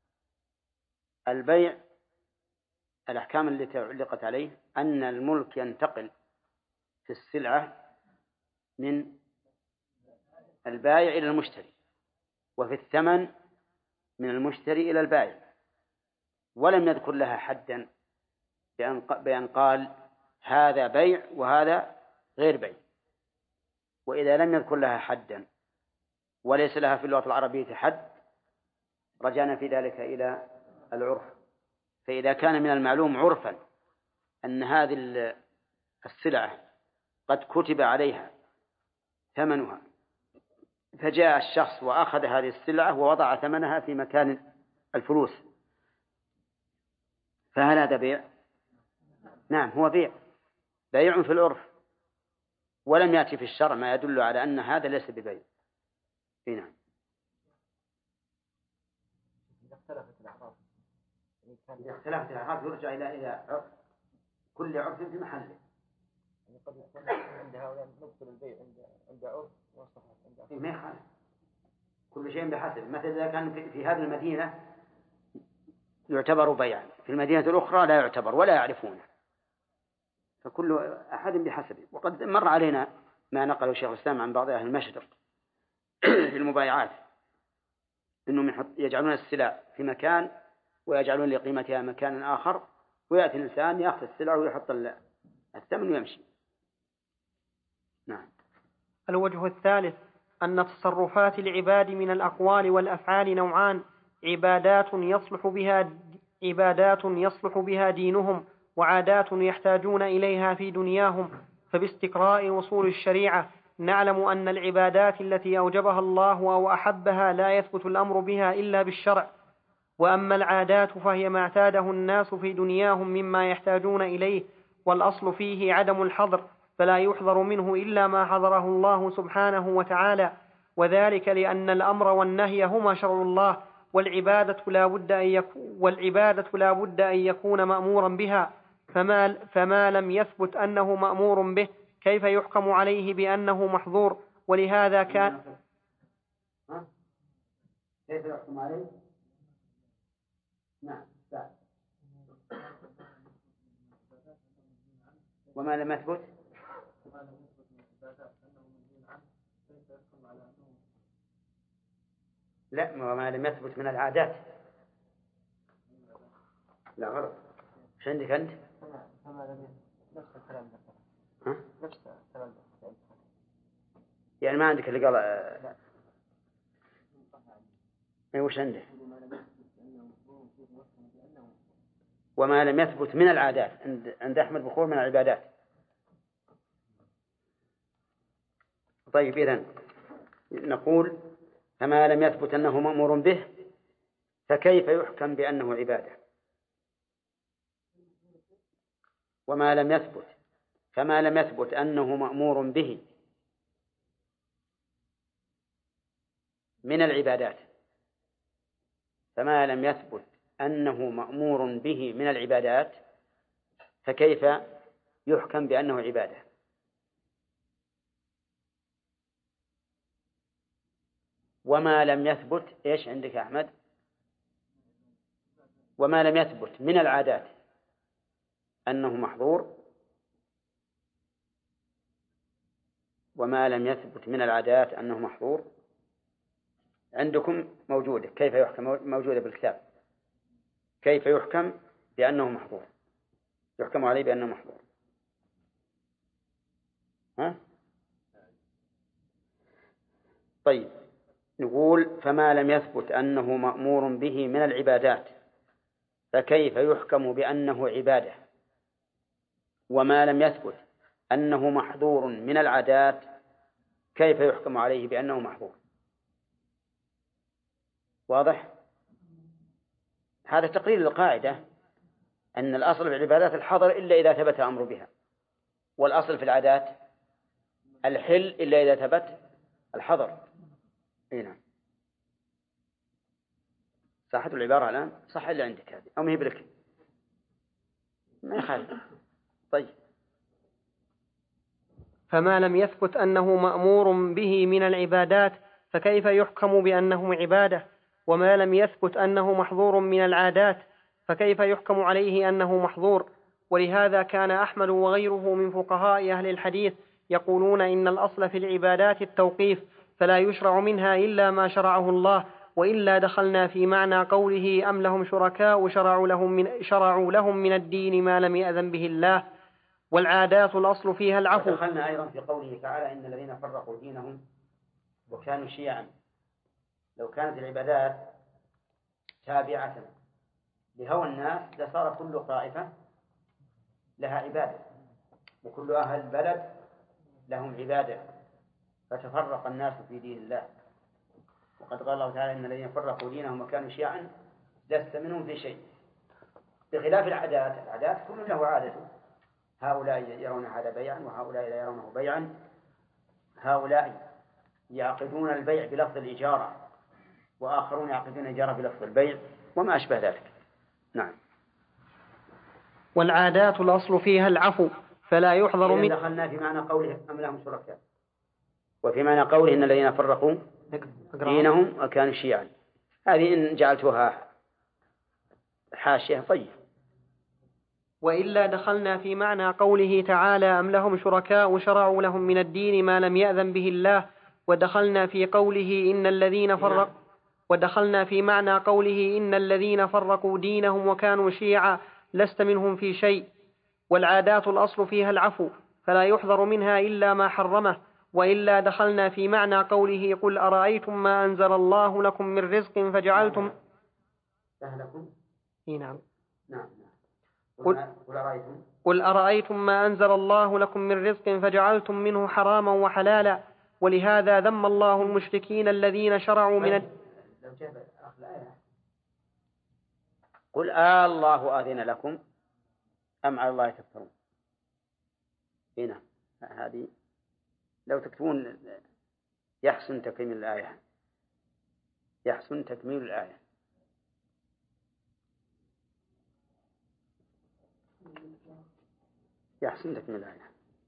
البيع الأحكام التي علقت عليه أن الملك ينتقل في السلعة من البائع إلى المشتري، وفي الثمن من المشتري إلى البائع، ولم يذكر لها حدا بأن قال هذا بيع وهذا غير بيع. وإذا لم يذكر لها حدا وليس لها في اللغة العربية حد رجعنا في ذلك إلى العرف. فإذا كان من المعلوم عرفا أن هذه السلعة قد كتب عليها ثمنها، فجاء الشخص وأخذ هذه السلعة ووضع ثمنها في مكان الفلوس، فهل هذا بيع؟ نعم، هو بيع في العرف، ولم يأتي في الشرع ما يدل على أن هذا ليس ببيع. نعم. إذا اختلفت الأعراف يرجع إلى عرف، كل عرف في محله. قد يكون عند هؤلاء نبطل البيع عند عرف وصحة عند ما يخالف، كل شيء بحسب. مثلا إذا كان في هذه المدينة يعتبر بيعا، في المدينة الأخرى لا يعتبر ولا يعرفونه، فكل أحد بحسبه. وقد مر علينا ما نقله شيخ الإسلام عن بعض أهل المشرق في المبايعات أنهم يجعلون السلع في مكان ويجعلون لقيمتها مكان آخر، ويأتي الإنسان يأخذ السلع ويحط الثمن ويمشي. نعم. الوجه الثالث أن تصرفات العباد من الأقوال والأفعال نوعان: عبادات يصلح بها دينهم، وعادات يحتاجون إليها في دنياهم. فباستقراء أصول الشريعة نعلم أن العبادات التي أوجبها الله أو أحبها لا يثبت الأمر بها إلا بالشرع، وأما العادات فهي ما اعتاده الناس في دنياهم مما يحتاجون إليه، والأصل فيه عدم الحظر، فلا يحظر منه إلا ما حظره الله سبحانه وتعالى، وذلك لأن الأمر والنهي هما شرع الله، والعبادة لا بد أن يكون مأمورا بها، فما لم يثبت أنه مأمور به كيف يحكم عليه بأنه محظور؟ ولهذا كان كيف يحكم عليه؟ نعم. وما لم يثبت لا، وما لم يثبت من العادات. لا غلط. ايش عندك أنت؟ نفس الكلام ده. ها؟ نفس الكلام ده. يعني ما عندك اللي قال اي وش عندك؟ وما لم يثبت من العادات عند أحمد بخور من العبادات. طيب إذن نقول فما لم يثبت أنه مأمور به فكيف يحكم بأنه عبادة؟ وما لم يثبت فما لم يثبت أنه مأمور به من العبادات، فما لم يثبت أنه مأمور به من العبادات فكيف يحكم بأنه عبادة؟ وما لم يثبت إيش عندك يا أحمد؟ وما لم يثبت من العادات أنه محظور، وما لم يثبت من العادات أنه محظور عندكم موجودة. كيف يحكم؟ موجودة بالكتاب. كيف يحكم بأنه محظور؟ يحكم عليه بأنه محظور. ها؟ طيب نقول فما لم يثبت أنه مأمور به من العبادات فكيف يحكم بأنه عبادة؟ وما لم يثبت أنه محظور من العادات كيف يحكم عليه بأنه محظور؟ واضح؟ هذا تقرير القاعدة أن الأصل في العبادات الحظر إلا إذا ثبت أمر بها، والأصل في العادات الحل إلا إذا ثبت الحظر. هنا صحت العبارة الآن؟ صح اللي عندك هذه أو مهبلك؟ ما يخالف. طيب فما لم يثبت أنه مأمور به من العبادات فكيف يحكم بأنه عبادة؟ وما لم يثبت أنه محظور من العادات فكيف يحكم عليه أنه محظور؟ ولهذا كان أحمد وغيره من فقهاء أهل الحديث يقولون إن الأصل في العبادات التوقيف، فلا يشرع منها إلا ما شرعه الله، وإلا دخلنا في معنى قوله أم لهم شركاء شرعوا لهم من الدين ما لم يأذن به الله. والعادات الأصل فيها العفو. دخلنا أيضا في قوله تعالى إن الذين فرقوا دينهم وكانوا شيعا. لو كانت العبادات تابعة لهوى الناس لصار كل طائفة لها عبادة وكل أهل البلد لهم عبادة، فتفرق الناس في دين الله. وقد قال الله تعالى إن الذين فرقوا دينهم وكانوا شيعا لست منهم في شيء. بخلاف العادات كل له عادة، هؤلاء يرون هذا بيعا وهؤلاء لا يرونه بيعا، هؤلاء يعقدون البيع بلفظ الإجارة وآخرون يعقدون الإجارة بلفظ البيع وما أشبه ذلك. نعم. والعادات الأصل فيها العفو فلا يحضر من. دخلنا في معنى قوله أم لهم شركاء، وفي معنى قوله إن الذين فرقوا دينهم وكانوا شيعا. هذه إن جعلتها حاشية طيب. وإلا دخلنا في معنى قوله تعالى أم لهم شركاء شرعوا لهم من الدين ما لم يأذن به الله، ودخلنا في قوله إن الذين فرقوا، ودخلنا في معنى قوله إن الذين فرقوا دينهم وكانوا شيعا لست منهم في شيء. والعادات الأصل فيها العفو فلا يحضر منها إلا ما حرمه. وإلا دخلنا في معنى قوله قل أرأيتم ما أنزل الله لكم من رزق فجعلتم. نعم. قل أرأيتم ما أنزل الله لكم من رزق فجعلتم منه حراما وحلالا. ولهذا ذم الله المشركين الذين شرعوا من قل الله آذن لكم أم على الله تفترون. هنا هذه لو تكتبون يحسن تكميل الآية، يحسن تكميل الآية. يحسن تكميل الآية.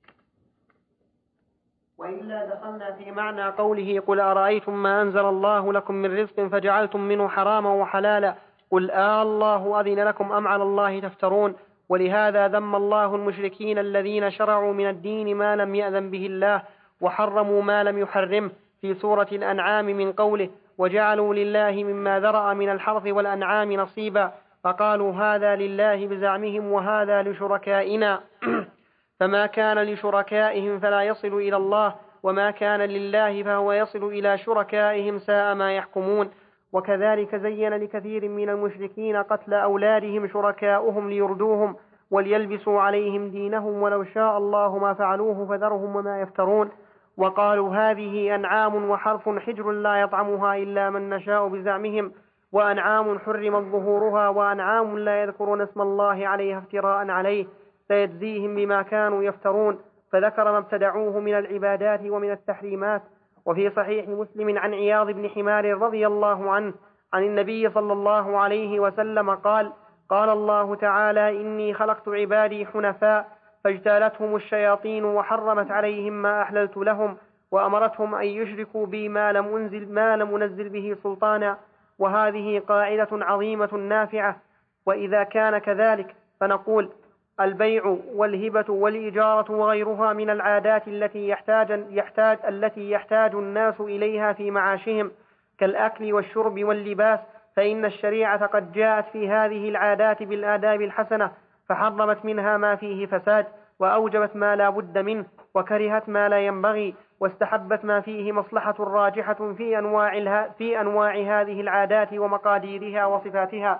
وإلا دخلنا في معنى قوله قل أرأيتم ما أنزل الله لكم من رزق فجعلتم منه حراما وحلالا. قل الله أذن لكم أم على الله تفترون. ولهذا ذم الله المشركين الذين شرعوا من الدين ما لم يأذن به الله وحرموا ما لم يحرمه في سورة الأنعام من قوله وجعلوا لله مما ذرأ من الحرث والأنعام نصيبا، فقالوا هذا لله بزعمهم وهذا لشركائنا فما كان لشركائهم فلا يصل إلى الله، وما كان لله فهو يصل إلى شركائهم، ساء ما يحكمون. وكذلك زين لكثير من المشركين قتل أولادهم شركاؤهم ليردوهم وليلبسوا عليهم دينهم، ولو شاء الله ما فعلوه فذرهم وما يفترون. وقالوا هذه أنعام وحرث حجر لا يطعمها إلا من نشاء بزعمهم، وأنعام حرمت ظهورها وأنعام لا يذكرون اسم الله عليها افتراء عليه، سيجزيهم بما كانوا يفترون. فذكر ما ابتدعوه من العبادات ومن التحريمات. وفي صحيح مسلم عن عياض بن حمار رضي الله عنه عن النبي صلى الله عليه وسلم قال: قال الله تعالى: إني خلقت عبادي حنفاء فاجتالتهم الشياطين وحرمت عليهم ما أحللت لهم، وأمرتهم أن يشركوا بي ما لم أنزل به سلطانا. وهذه قاعدة عظيمة نافعة. وإذا كان كذلك فنقول: البيع والهبة والإجارة وغيرها من العادات التي يحتاج الناس إليها في معاشهم كالأكل والشرب واللباس، فإن الشريعة قد جاءت في هذه العادات بالآداب الحسنة، فحرمت منها ما فيه فساد، وأوجبت ما لا بد منه، وكرهت ما لا ينبغي، واستحبت ما فيه مصلحة راجحة في أنواع هذه العادات ومقاديرها وصفاتها.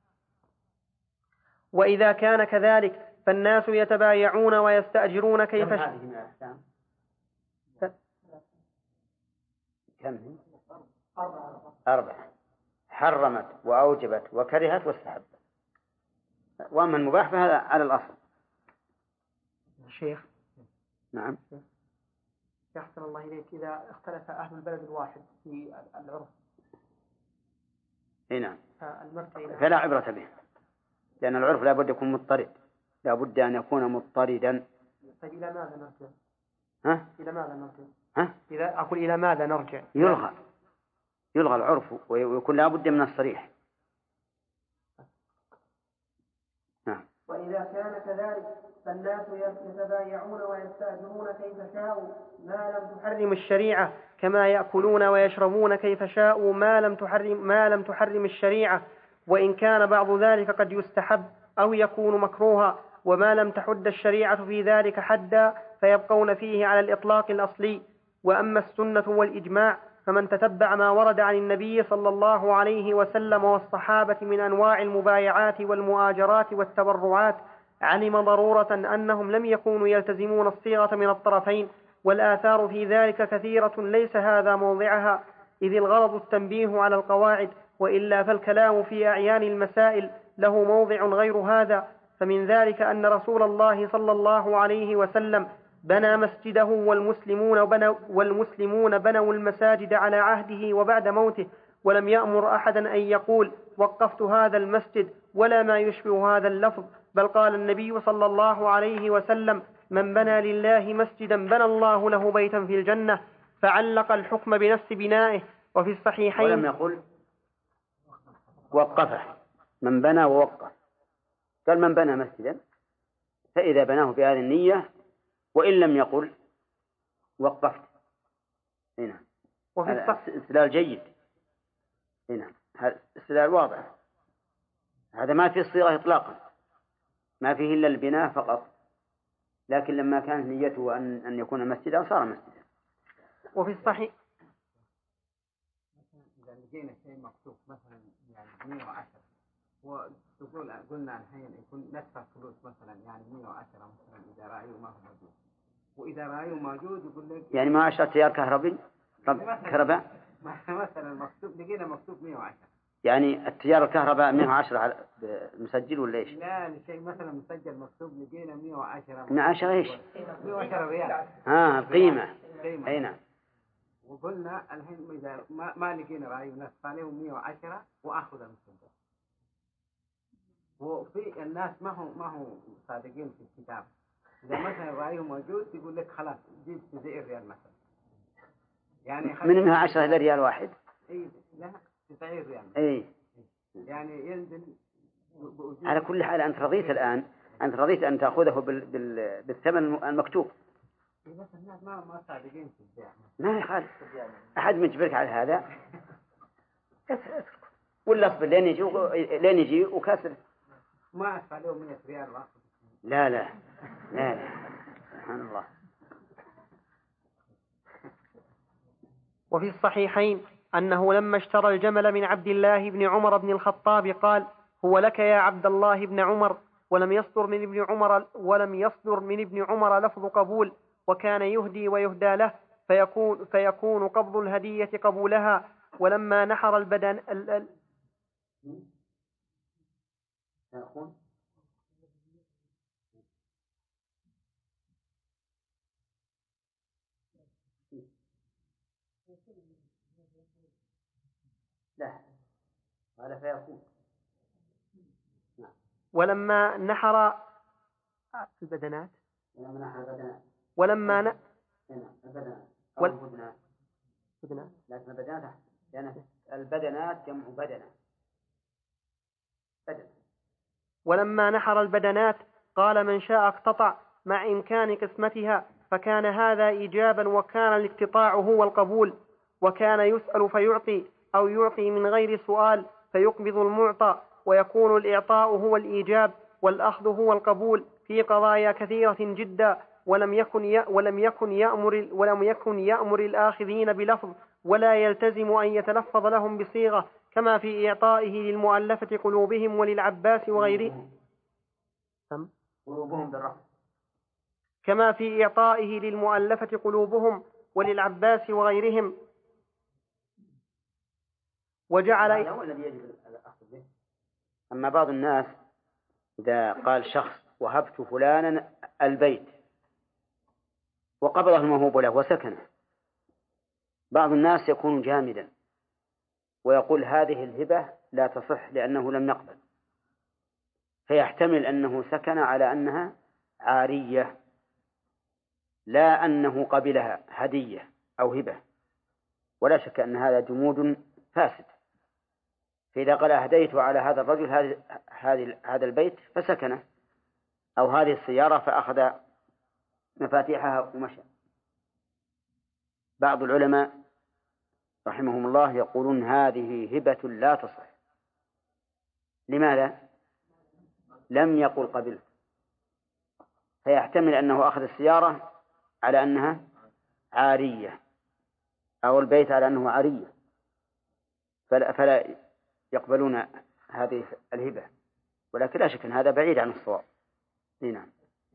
وإذا كان كذلك فالناس يتبايعون ويستأجرون كيف كم؟ 4: حرمت وأوجبت وكرهت واستحبت. وأما المباح فهذا على الأصل. شيخ. نعم. يحسن الله إليك، إذا اختلف أهل البلد الواحد في العرف نعم فلا عبرة به، لأن العرف لا بد يكون مضطرد، لا بد أن يكون مضطردا. طيب إلى ماذا نرجع؟ إلى ماذا نرجع؟ إذا أقول إلى ماذا نرجع؟ يلغى العرف ويكون لا بد من الصريح. نعم. وإذا كان كذلك فالناس يتبايعون ويستأجرون كيف شاءوا ما لم تحرم الشريعة، كما يأكلون ويشربون كيف شاءوا ما لم تحرم الشريعة، وإن كان بعض ذلك قد يستحب أو يكون مكروها، وما لم تحد الشريعة في ذلك حدا فيبقون فيه على الإطلاق الأصلي. وأما السنة والإجماع فمن تتبع ما ورد عن النبي صلى الله عليه وسلم والصحابة من أنواع المبايعات والمؤاجرات والتبرعات علم ضرورة أنهم لم يكونوا يلتزمون الصيغة من الطرفين، والآثار في ذلك كثيرة ليس هذا موضعها، إذ الغرض التنبيه على القواعد، وإلا فالكلام في أعيان المسائل له موضع غير هذا. فمن ذلك أن رسول الله صلى الله عليه وسلم بنى مسجده والمسلمون بنوا المساجد على عهده وبعد موته، ولم يأمر أحدا أن يقول وقفت هذا المسجد ولا ما يشبه هذا اللفظ، بل قال النبي صلى الله عليه وسلم: من بنى لله مسجدا بنى الله له بيتا في الجنة، فعلق الحكم بنفس بنائه. وفي الصحيحين ولم يقل وقفه، من بنى ووقف، قال من بنى مسجدا، فإذا بناه بهذه النية وإن لم يقل وقفت. هنا هذا استدلال جيد، هنا هذا استدلال واضح، هذا ما فيه صيغة إطلاقا، ما فيه إلا البناء فقط، لكن لما كانت نيته أن يكون مسجدا صار مسجدا. وفي الصحيح إذا لقينا شيء مكتوب مثلا يعني 110 وتقول قلنا الحين يكون ندفع فلوس مثلا يعني 110 مثلا إذا رأيه ما هو موجود، وإذا رأيه موجود يقول لك يعني 110 تيار كهرباء مثلا مكتوب، لقينا مكتوب 110، يعني التيار الكهرباء 110 على مسجل ولا إيش؟ لا شيء مثلا مسجل مكتوب لقينا 110. 110 إيش؟ 110 ريال. قيمة. أي نعم. وقلنا الحين إذا ما لقينا رأيه ندفع له 110 وأخذ المسجل. وفي الناس ما هو صادقين في الكتاب، إذا مثلا رأيه موجود يقول لك خلاص جيب 90 ريال مثلا، يعني من 110 إلى ريال واحد. إيه لا 90 ريال. إيه. يعني ينزل. على كل حال أنت رضيت الآن، أنت رضيت أن تأخذه بالثمن المكتوب. بس الناس ما صادقين في البيع. ما يخالف أحد مجبرك على هذا. اترك ولا اصبر لين يجي وكسر. ما أدفع له 100 ريال واحد. لا لا لا لا سبحان الله. وفي الصحيحين أنه لما اشترى الجمل من عبد الله بن عمر بن الخطاب قال: هو لك يا عبد الله بن عمر. ولم يصدر من ابن عمر لفظ قبول، وكان يهدي ويهدى له، فيكون قبض الهدية قبولها. ولما نحر البدن لا هذا فيكون. ولما نحر البدنات ولما البدنات جمع بدنة. ولما نحر البدنات قال: من شاء اقتطع مع إمكان قسمتها، فكان هذا إيجابا، وكان الاقتطاع هو القبول. وكان يسأل فيعطي، أو يعطي من غير سؤال فيقبض المعطى، ويكون الإعطاء هو الإيجاب والأخذ هو القبول في قضايا كثيرة جدا. ولم يكن يأمر الآخذين بلفظ، ولا يلتزم أن يتلفظ لهم بصيغة، كما في إعطائه للمؤلفة قلوبهم وللعباس وغيره كما في إعطائه للمؤلفة قلوبهم وللعباس وغيرهم. وجعل أما بعض الناس إذا قال شخص: وهبت فلانا البيت، وقبضه الموهوب له وسكنه، بعض الناس يكون جامدا ويقول: هذه الهبة لا تصح لأنه لم يقبل، فيحتمل أنه سكن على أنها عارية، لا أنه قبلها هدية أو هبة. ولا شك أن هذا جمود فاسد. فإذا قال: أهديت على هذا الرجل هذا البيت فسكنه، أو هذه السيارة فأخذ مفاتيحها ومشى. بعض العلماء رحمهم الله يقولون: هذه هبة لا تصح. لماذا؟ لم يقل قبل، فيحتمل أنه أخذ السيارة على أنها عارية، أو البيت على أنه عارية، فلا يقبلون هذه الهبة. ولكن لا شك أن هذا بعيد عن الصواب. نعم.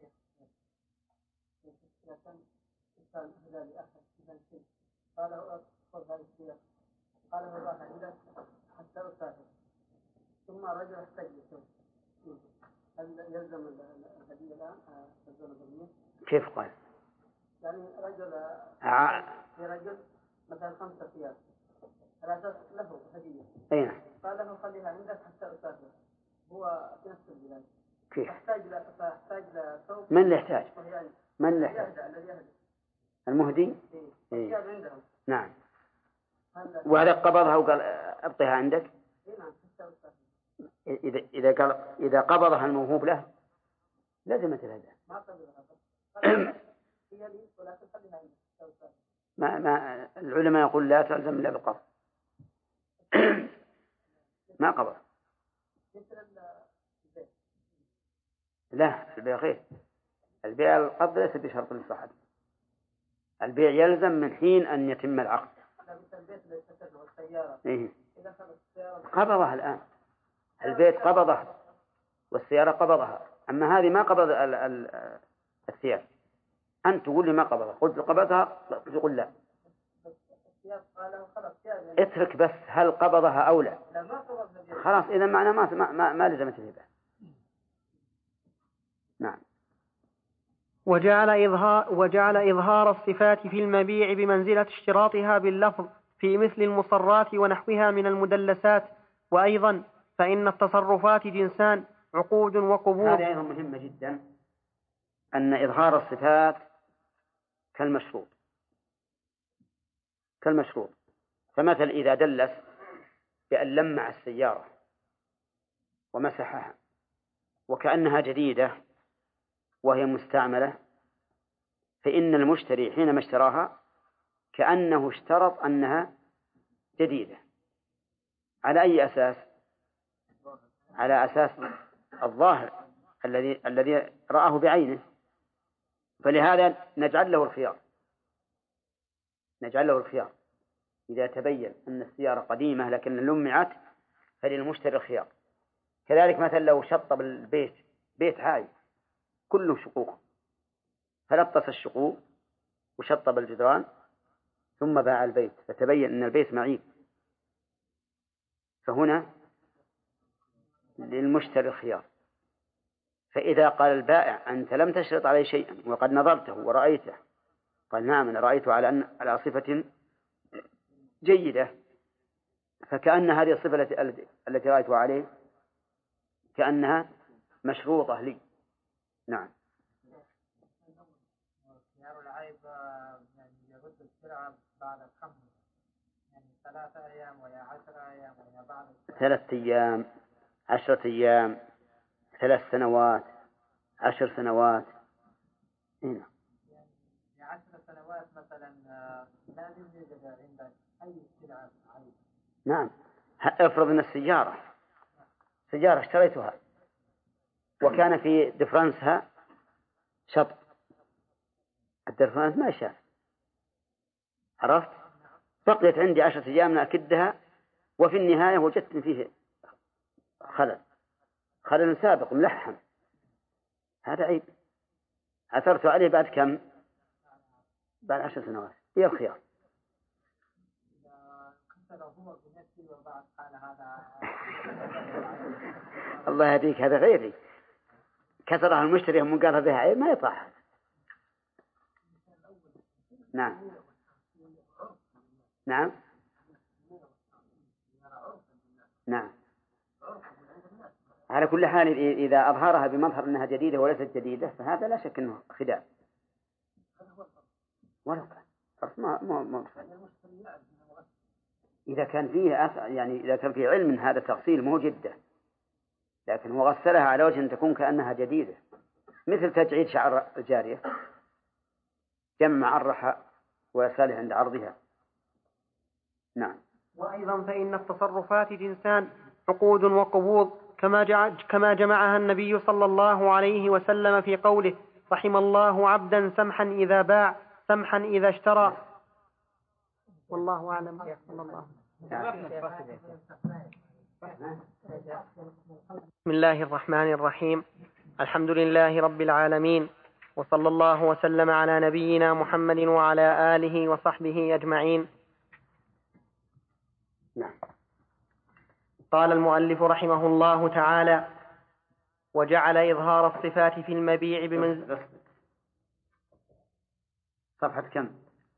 ثم رجل احتج، هل يلزم الهدية الآن تبدون بالمية؟ كيف قال؟ يعني رجل في رجل مثلا 5 ثياب على أساس له هدية. أين؟ قال له: خليها عندك حتى أسافر. هو في نفس البلاد. كيف؟ يحتاج لثوب. من اللي يحتاج؟ من اللي يحتاج؟ المهدي؟ إيه. عندهم. نعم. وهذا قبضها وقال: أبقيها عندك. نعم. إذا قبضها الموهوب له لازمت الهدايا. ما قبضها. هي لي ولكن خليها عندك. ما العلماء يقول لا تلزم إلا بالقبض. ما قبض. لا، البيع غير. البيع القبض ليس بشرط للصحة. البيع يلزم من حين أن يتم العقد. إيه؟ قبضها الآن. البيت قبضها والسيارة قبضها، أما هذه ما قبض الثياب. أنت تقول لي ما قبضها، قلت قبضها تقول لا. اترك بس هل قبضها أو لا. خلاص إذا معنى ما لزمت الهبة. نعم. وجعل إظهار الصفات في المبيع بمنزلة اشتراطها باللفظ في مثل المصرات ونحوها من المدلسات. وأيضا فإن التصرفات جنسان: عقود وقبول. هذا أيضا مهمة جدا، أن إظهار الصفات كالمشروط. فمثل إذا دلس بأن لمع السيارة ومسحها وكأنها جديدة وهي مستعملة، فإن المشتري حينما اشتراها كأنه اشترط أنها جديدة، على أي أساس؟ على أساس الظاهر الذي رآه بعينه، فلهذا نجعل له الخيار إذا تبين أن السيارة قديمة لكن لمعت فللمشتري الخيار. كذلك مثلا لو شطب البيت، بيت عاي كله شقوق، فلطس الشقوق وشطب الجدران ثم باع البيت فتبين أن البيت معيب، فهنا للمشتري الخيار. فإذا قال البائع أنت لم تشرط عليه شيئا وقد نظرته ورأيته، قال نعم أنا رأيته على صفة جيدة، فكأن هذه الصفة التي رأيتها عليه كأنها مشروطة لي. نعم. خيار العيب يعني يرد السلعة بعد كم؟ يعني 3 أيام ولا 10 أيام ولا بعد 3 أيام 10 أيام 3 سنوات 10 سنوات. هنا يعني 10 سنوات مثلا لازم يوجد عندك أي سلعة عيب. نعم. افرض أن سيارة اشتريتها وكان في دفرنسها شط، الدفرنس ما شاف، عرفت؟ بقيت عندي 10 أيام أكدها وفي النهاية وجدت فيه خلل سابق ملحم، هذا عيب. عثرت عليه بعد كم؟ بعد 10 سنوات. هي الخيار. الله يهديك، هذا غيري كسرها المشتري من قال بها عيب ما يطاح. نعم نعم نعم. على كل حال إذا أظهرها بمظهر أنها جديدة وليست جديدة فهذا لا شك أنه خداع. ما إذا كان فيه يعني إذا كان فيه علم من هذا التغسيل مو جدة، لكن هو غسلها على وجه أن تكون كأنها جديدة، مثل تجعيد شعر الجارية، جمع الرحى ويساله عند عرضها. نعم. وأيضا فإن التصرفات جنسان، عقود وقبوض، كما جمعها النبي صلى الله عليه وسلم في قوله رحم الله عبدا سمحا إذا باع سمحا إذا اشترى. والله أعلم. بسم الله الرحمن الرحيم. الحمد لله رب العالمين، وصلى الله وسلم على نبينا محمد وعلى آله وصحبه أجمعين. قال المؤلف رحمه الله تعالى: وجعل إظهار الصفات في المبيع بمنزلة. صفحة كم؟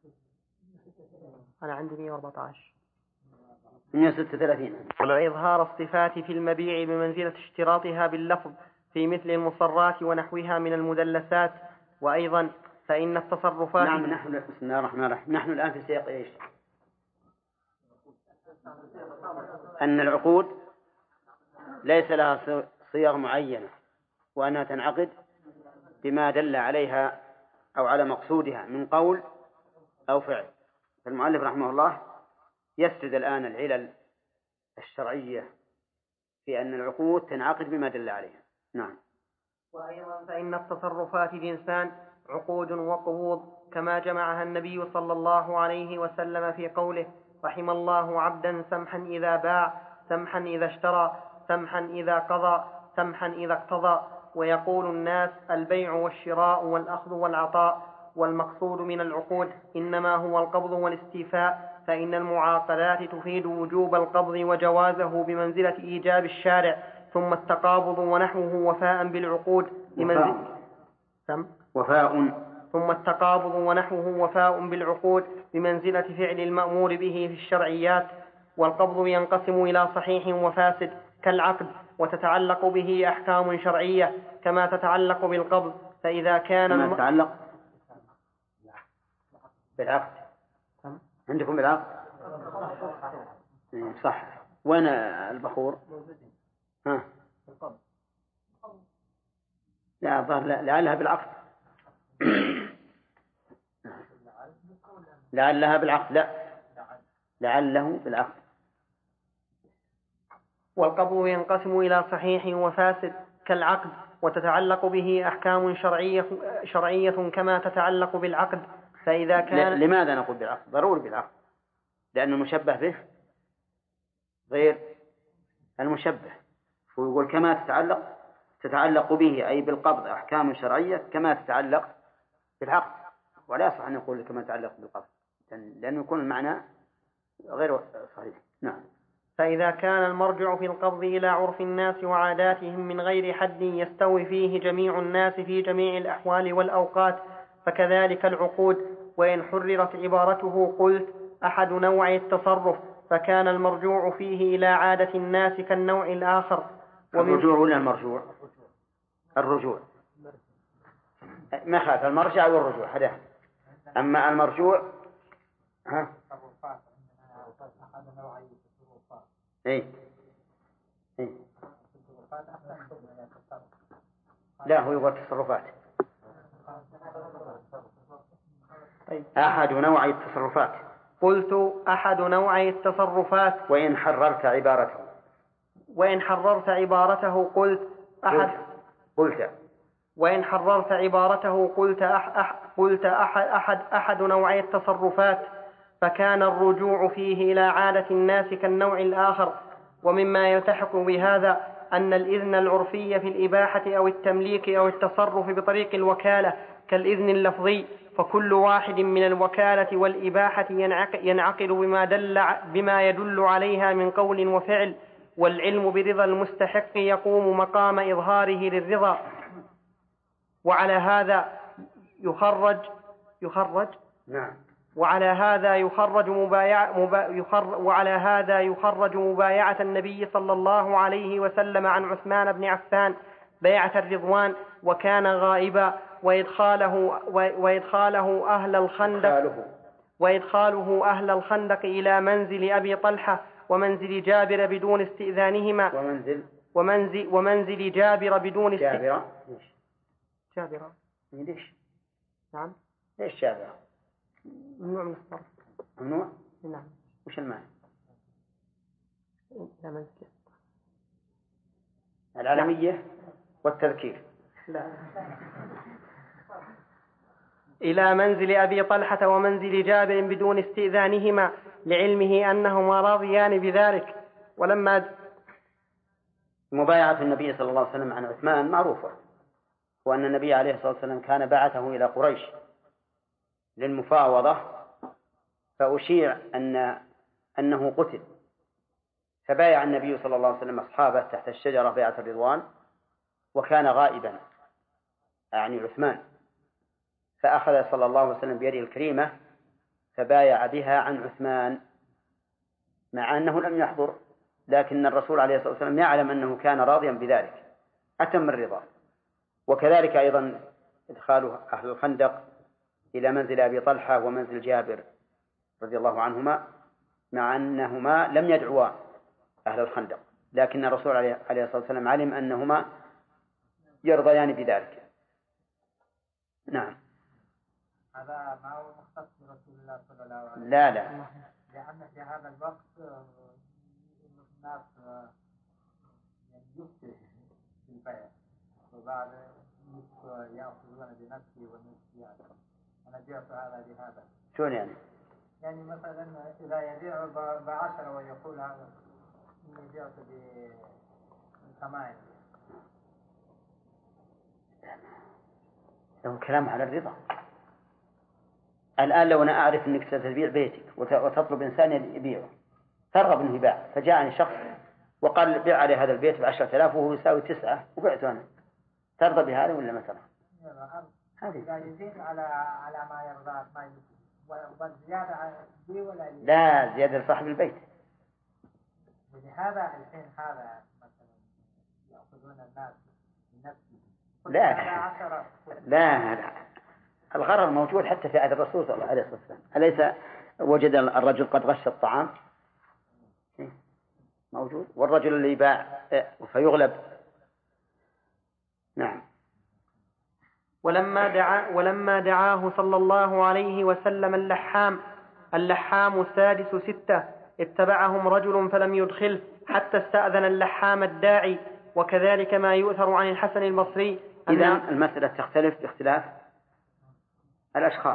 أنا عندي 114. 136. إظهار الصفات في المبيع بمنزلة اشتراطها باللفظ في مثل المصرات ونحوها من المدلسات. وأيضا فإن التصرفات. نعم. بسم الله الرحمن الرحيم. نحن الآن في سياق إيش؟ أن العقود ليس لها صيغ معينة، وأنها تنعقد بما دل عليها أو على مقصودها من قول أو فعل. فالمؤلف رحمه الله يسرد الآن العلل الشرعية في أن العقود تنعقد بما دل عليها. نعم. وأيضا فإن التصرفات جنسان، عقود وقبوض، كما جمعها النبي صلى الله عليه وسلم في قوله رحم الله عبدا سمحا إذا باع سمحا إذا اشترى سمحا إذا قضى سمحا إذا اقتضى. ويقول الناس البيع والشراء والأخذ والعطاء، والمقصود من العقود إنما هو القبض والاستيفاء، فإن المعاقدات تفيد وجوب القبض وجوازه بمنزلة إيجاب الشارع. ثم التقابض ونحوه وفاء بالعقود ثم التقابض ونحوه وفاء بالعقود بمنزلة فعل المأمور به في الشرعيات. والقبض ينقسم إلى صحيح وفاسد كالعقد، وتتعلق به أحكام شرعية كما تتعلق بالقبض. فإذا كان تتعلق بالعقد عندكم بالعقد صح. وين البخور؟ لا لعلها بالعقد. لعلها بالعقد. لا لعله بالعقد. والقبض ينقسم إلى صحيح وفاسد كالعقد، وتتعلق به أحكام شرعية كما تتعلق بالعقد. فإذا كان لماذا نقول بالعقد؟ ضروري بالعقد، لأن المشبه به غير المشبه. ويقول كما تتعلق به، أي بالقبض أحكام شرعية كما تتعلق بالعقد، ولا يصح أن نقول كما تتعلق بالقبض، لأنه يكون المعنى غير صحيح. نعم. فإذا كان المرجع في القبض إلى عرف الناس وعاداتهم من غير حد يستوي فيه جميع الناس في جميع الأحوال والأوقات، فكذلك العقود. وإن حررت عبارته قلت أحد نوعي التصرف، فكان المرجوع فيه إلى عادة الناس كالنوع الآخر. الرجوع ولا المرجوع؟ الرجوع ما خالف المرجع والرجوع هذا. أما المرجوع إيه؟ لا، هو يقول التصرفات. أحد نوعي التصرفات. قلت أحد نوعي التصرفات. وإن حررت عبارته قلت أحد. وإن حررت عبارته قلت أحد نوعي التصرفات، فكان الرجوع فيه إلى عادة الناس كالنوع الآخر. ومما يلتحق بهذا أن الإذن العرفي في الإباحة أو التمليك أو التصرف بطريق الوكالة كالإذن اللفظي، فكل واحد من الوكالة والإباحة ينعقد بما يدل عليها من قول وفعل، والعلم برضا المستحق يقوم مقام إظهاره للرضا. وعلى هذا يخرج مبايعة النبي صلى الله عليه وسلم عن عثمان بن عفان بيعة الرضوان وكان غائبا، وإدخاله أهل الخندق إلى منزل أبي طلحة ومنزل جابر بدون استئذانهما. ومنزل جابر بدون جابر ليش؟ نعم. ليش جابر؟ ممنوع من الصرف. ممنوع؟ نعم. وش المعنى؟ العالمية والتذكير. لا. إلى منزل أبي طلحة ومنزل جابر بدون استئذانهما لعلمه أنهما راضيان بذلك. ولما مبايعة النبي صلى الله عليه وسلم عن عثمان معروفة، وأن النبي عليه الصلاة والسلام كان بعثه إلى قريش للمفاوضة، فأشيع أنه قتل، فبايع النبي صلى الله عليه وسلم أصحابه تحت الشجرة بيعة الرضوان، وكان غائبا يعني عثمان، فأخذ صلى الله عليه وسلم بيده الكريمة فبايع بها عن عثمان مع أنه لم يحضر، لكن الرسول عليه الصلاة والسلام يعلم أنه كان راضيا بذلك أتم الرضا. وكذلك أيضا إدخال أهل الخندق إلى منزل أبي طلحة ومنزل جابر رضي الله عنهما، مع أنهما لم يدعوا أهل الخندق، لكن الرسول عليه الصلاة والسلام علم أنهما يرضيان بذلك. نعم. هذا ما هو مختص برسول الله صلى الله عليه وسلم. لا لأن في هذا الوقت الناس يفتح في البيع، وبعد نصف يأخذون بنفسي ونصف أنا جاءت هذا بهذا. شلون يعني؟ يعني مثلا إذا يبيع ب10 ويقول هذا إني جاءت ب8. له كلام على الرضا. الآن لو أنا أعرف أنك ستبيع بيتك وتطلب إنسان يبيعه، ترغب أنه يباع، فجاءني شخص وقال بيع على هذا البيت ب10,000 وهو يساوي 9 وبعته أنا، ترضى بهذا ولا ما ترضى؟ إذا يزيد على ما يرضى ما يزيد والزيادة دي ولا دي؟ لا، زيادة لصاحب البيت. لهذا الحين هذا مثلا يأخذون الناس بنفسه. لا الغرر موجود حتى في عهد الرسول صلى الله عليه وسلم. أليس وجد الرجل قد غش الطعام؟ موجود. والرجل اللي يباع فيغلب. نعم. ولما دعاه صلى الله عليه وسلم اللحام السادس 6 اتبعهم رجل فلم يدخله حتى استأذن اللحام الداعي. وكذلك ما يؤثر عن الحسن البصري. إذن المسألة تختلف باختلاف الأشخاص.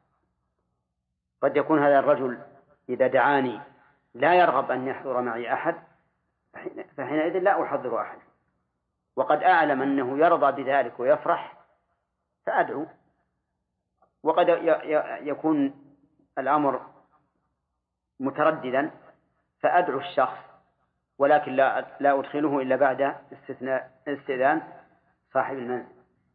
قد يكون هذا الرجل إذا دعاني لا يرغب أن يحضر معي أحد، فحينئذ لا أحضر أحد، وقد أعلم أنه يرضى بذلك ويفرح فأدعو. وقد يكون الأمر مترددا فأدعو الشخص، ولكن لا أدخله إلا بعد استئذان صاحب المنزل.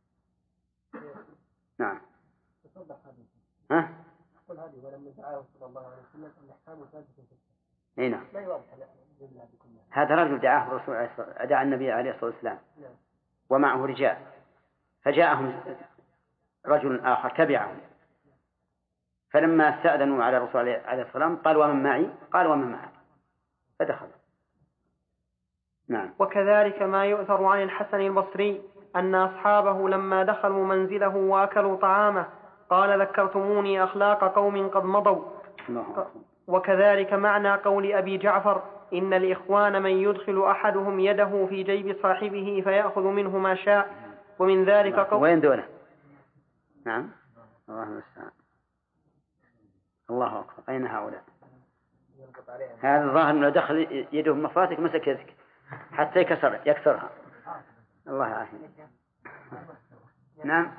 نعم. ها؟ قل هذه ولما دعاه صلى الله عليه وسلم اللحام ثابت في اي نعم. لا يواضح هذا رجل دعاه الرسول، دعا النبي عليه الصلاة والسلام ومعه رجال، فجاءهم رجل آخر تبعهم، فلما استأذنوا على الرسول عليه الصلاة والسلام قال ومن معي؟ قال ومن معك، فدخل. نعم. وكذلك ما يؤثر عن الحسن البصري أن أصحابه لما دخلوا منزله وأكلوا طعامه قال ذكرتموني أخلاق قوم قد مضوا. وكذلك معنى قول أبي جعفر إن الإخوان من يدخل أحدهم يده في جيب صاحبه فيأخذ منه ما شاء. ومن ذلك قول وين دونه؟ نعم. الله المستعان. الله أكبر. أين هؤلاء؟ هذا الظاهر أنه دخل يده مفاتك مسك يدك حتى يكسرها. الله يعافيك. نعم.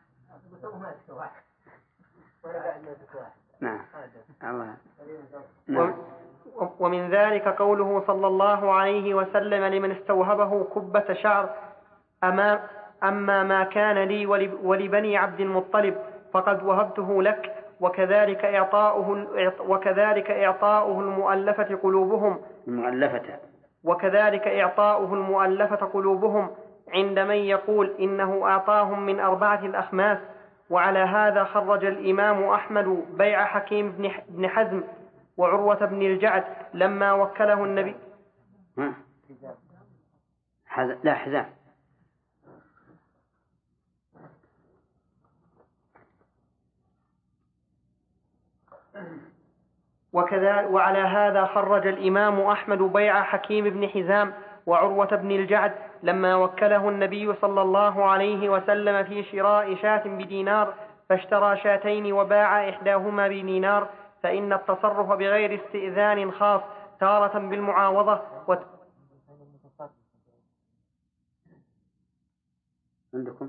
نعم. الله. نعم. ومن ذلك قوله صلى الله عليه وسلم لمن استوهبه كبة شعر أما ما كان لي ولبني عبد المطلب فقد وهبته لك. وكذلك إعطاؤه المؤلفة قلوبهم عند من يقول إنه أعطاهم من 4 الأخماس. وعلى هذا خرج الإمام أحمد بيع حكيم بن حزم وعروة بن الجعد لما وكله النبي. لا حزام. وعلى هذا خرج الإمام أحمد بيع حكيم بن حزام وعروة بن الجعد لما وكله النبي صلى الله عليه وسلم في شراء شاة بدينار، فاشترى شاتين وباع إحداهما بدينار. فإن التصرف بغير استئذان خاص تارة بالمعاوضة عندكم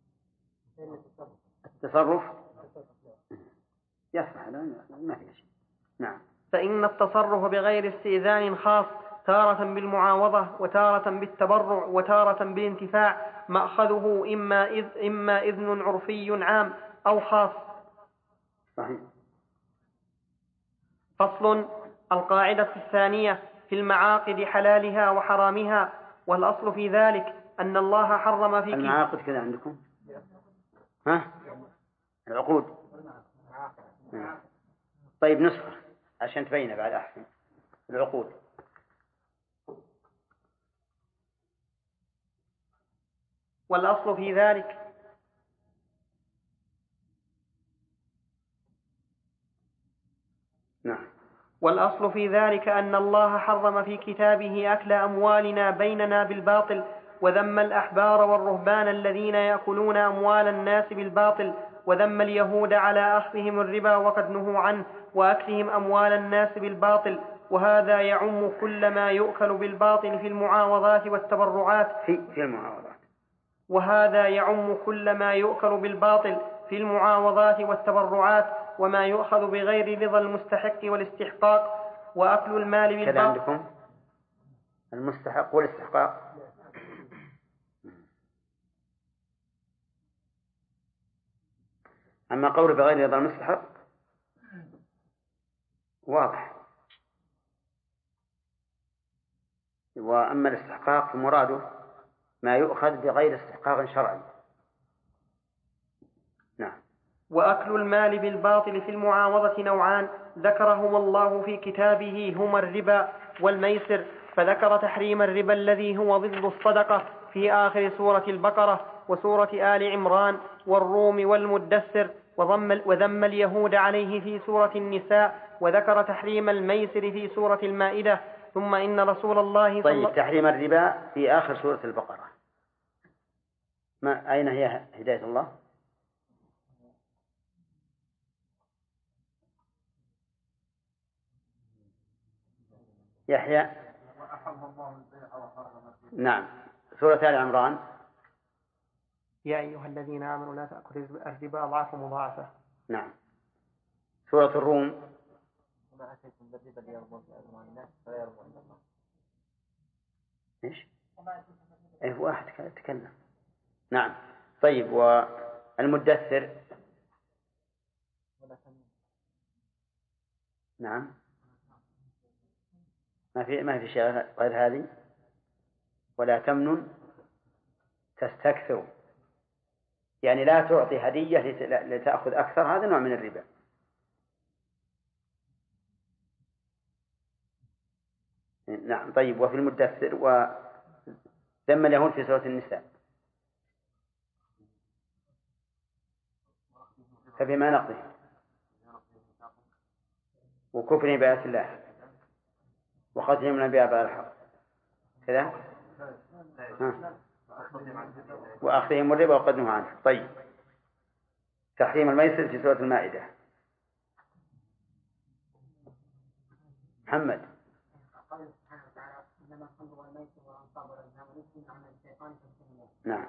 التصرف يصح ما في شيء. نعم. فإن التصرف بغير استئذان خاص تارة بالمعاوضة وتارة بالتبرع وتارة بالانتفاع، مأخذه إما إذن عرفي عام أو خاص. صحيح. فصل. القاعدة الثانية في المعاقد حلالها وحرامها، والأصل في ذلك أن الله حرم في المعاقد كذا عندكم؟ ها؟ العقود. طيب نسخة عشان تبين بعد أحسن. العقود. والأصل في ذلك نعم. والأصل في ذلك أن الله حرم في كتابه أكل أموالنا بيننا بالباطل، وذم الأحبار والرهبان الذين يأكلون أموال الناس بالباطل، وذم اليهود على أخذهم الربا وقد نهوا عنه وأكلهم أموال الناس بالباطل. وهذا يعم كل ما يؤكل بالباطل في المعاوضات والتبرعات وهذا يعم كل ما يؤكل بالباطل في المعاوضات والتبرعات وما يؤخذ بغير رضا المستحق والاستحقاق. وأكل المال بالباطل. كذا عندكم المستحق والاستحقاق. أما قول بغير رضا المستحق واضح، وأما الاستحقاق فمراده ما يؤخذ بغير استحقاق شرعي. نعم. وأكل المال بالباطل في المعاوضة نوعان ذكرهما الله في كتابه، هما الربا والميسر، فذكر تحريم الربا الذي هو ضد الصدقة في آخر سورة البقرة وسورة آل عمران والروم والمدثر، وذم اليهود عليه في سورة النساء، وذكر تحريم الميسر في سورة المائدة. ثم إن رسول الله طيب، تحريم الربا في آخر سورة البقرة، أين هي هداية الله؟ يحيى. نعم، سورة آل عمران. يا أيها الذين آمنوا لا تأكلوا الربا أضعافا مضاعفة. نعم. سورة الروم. إيش؟ إيه، واحد تكلم. نعم. طيب، والمدثر. نعم، ما في شيء غير هذه. ولا تمنن تستكثر، يعني لا تعطي هدية لتأخذ أكثر، هذا نوع من الربا. نعم. طيب، وفي المدثر وذم اليهود في سورة النساء، فبما نقضه وكفر بآيات الله وقتلهم الأنبياء بغير الحق كذا وأخذهم الربا وقد نهوا عنه. طيب، تحريم الميسر في سورة المائدة. محمد. نعم.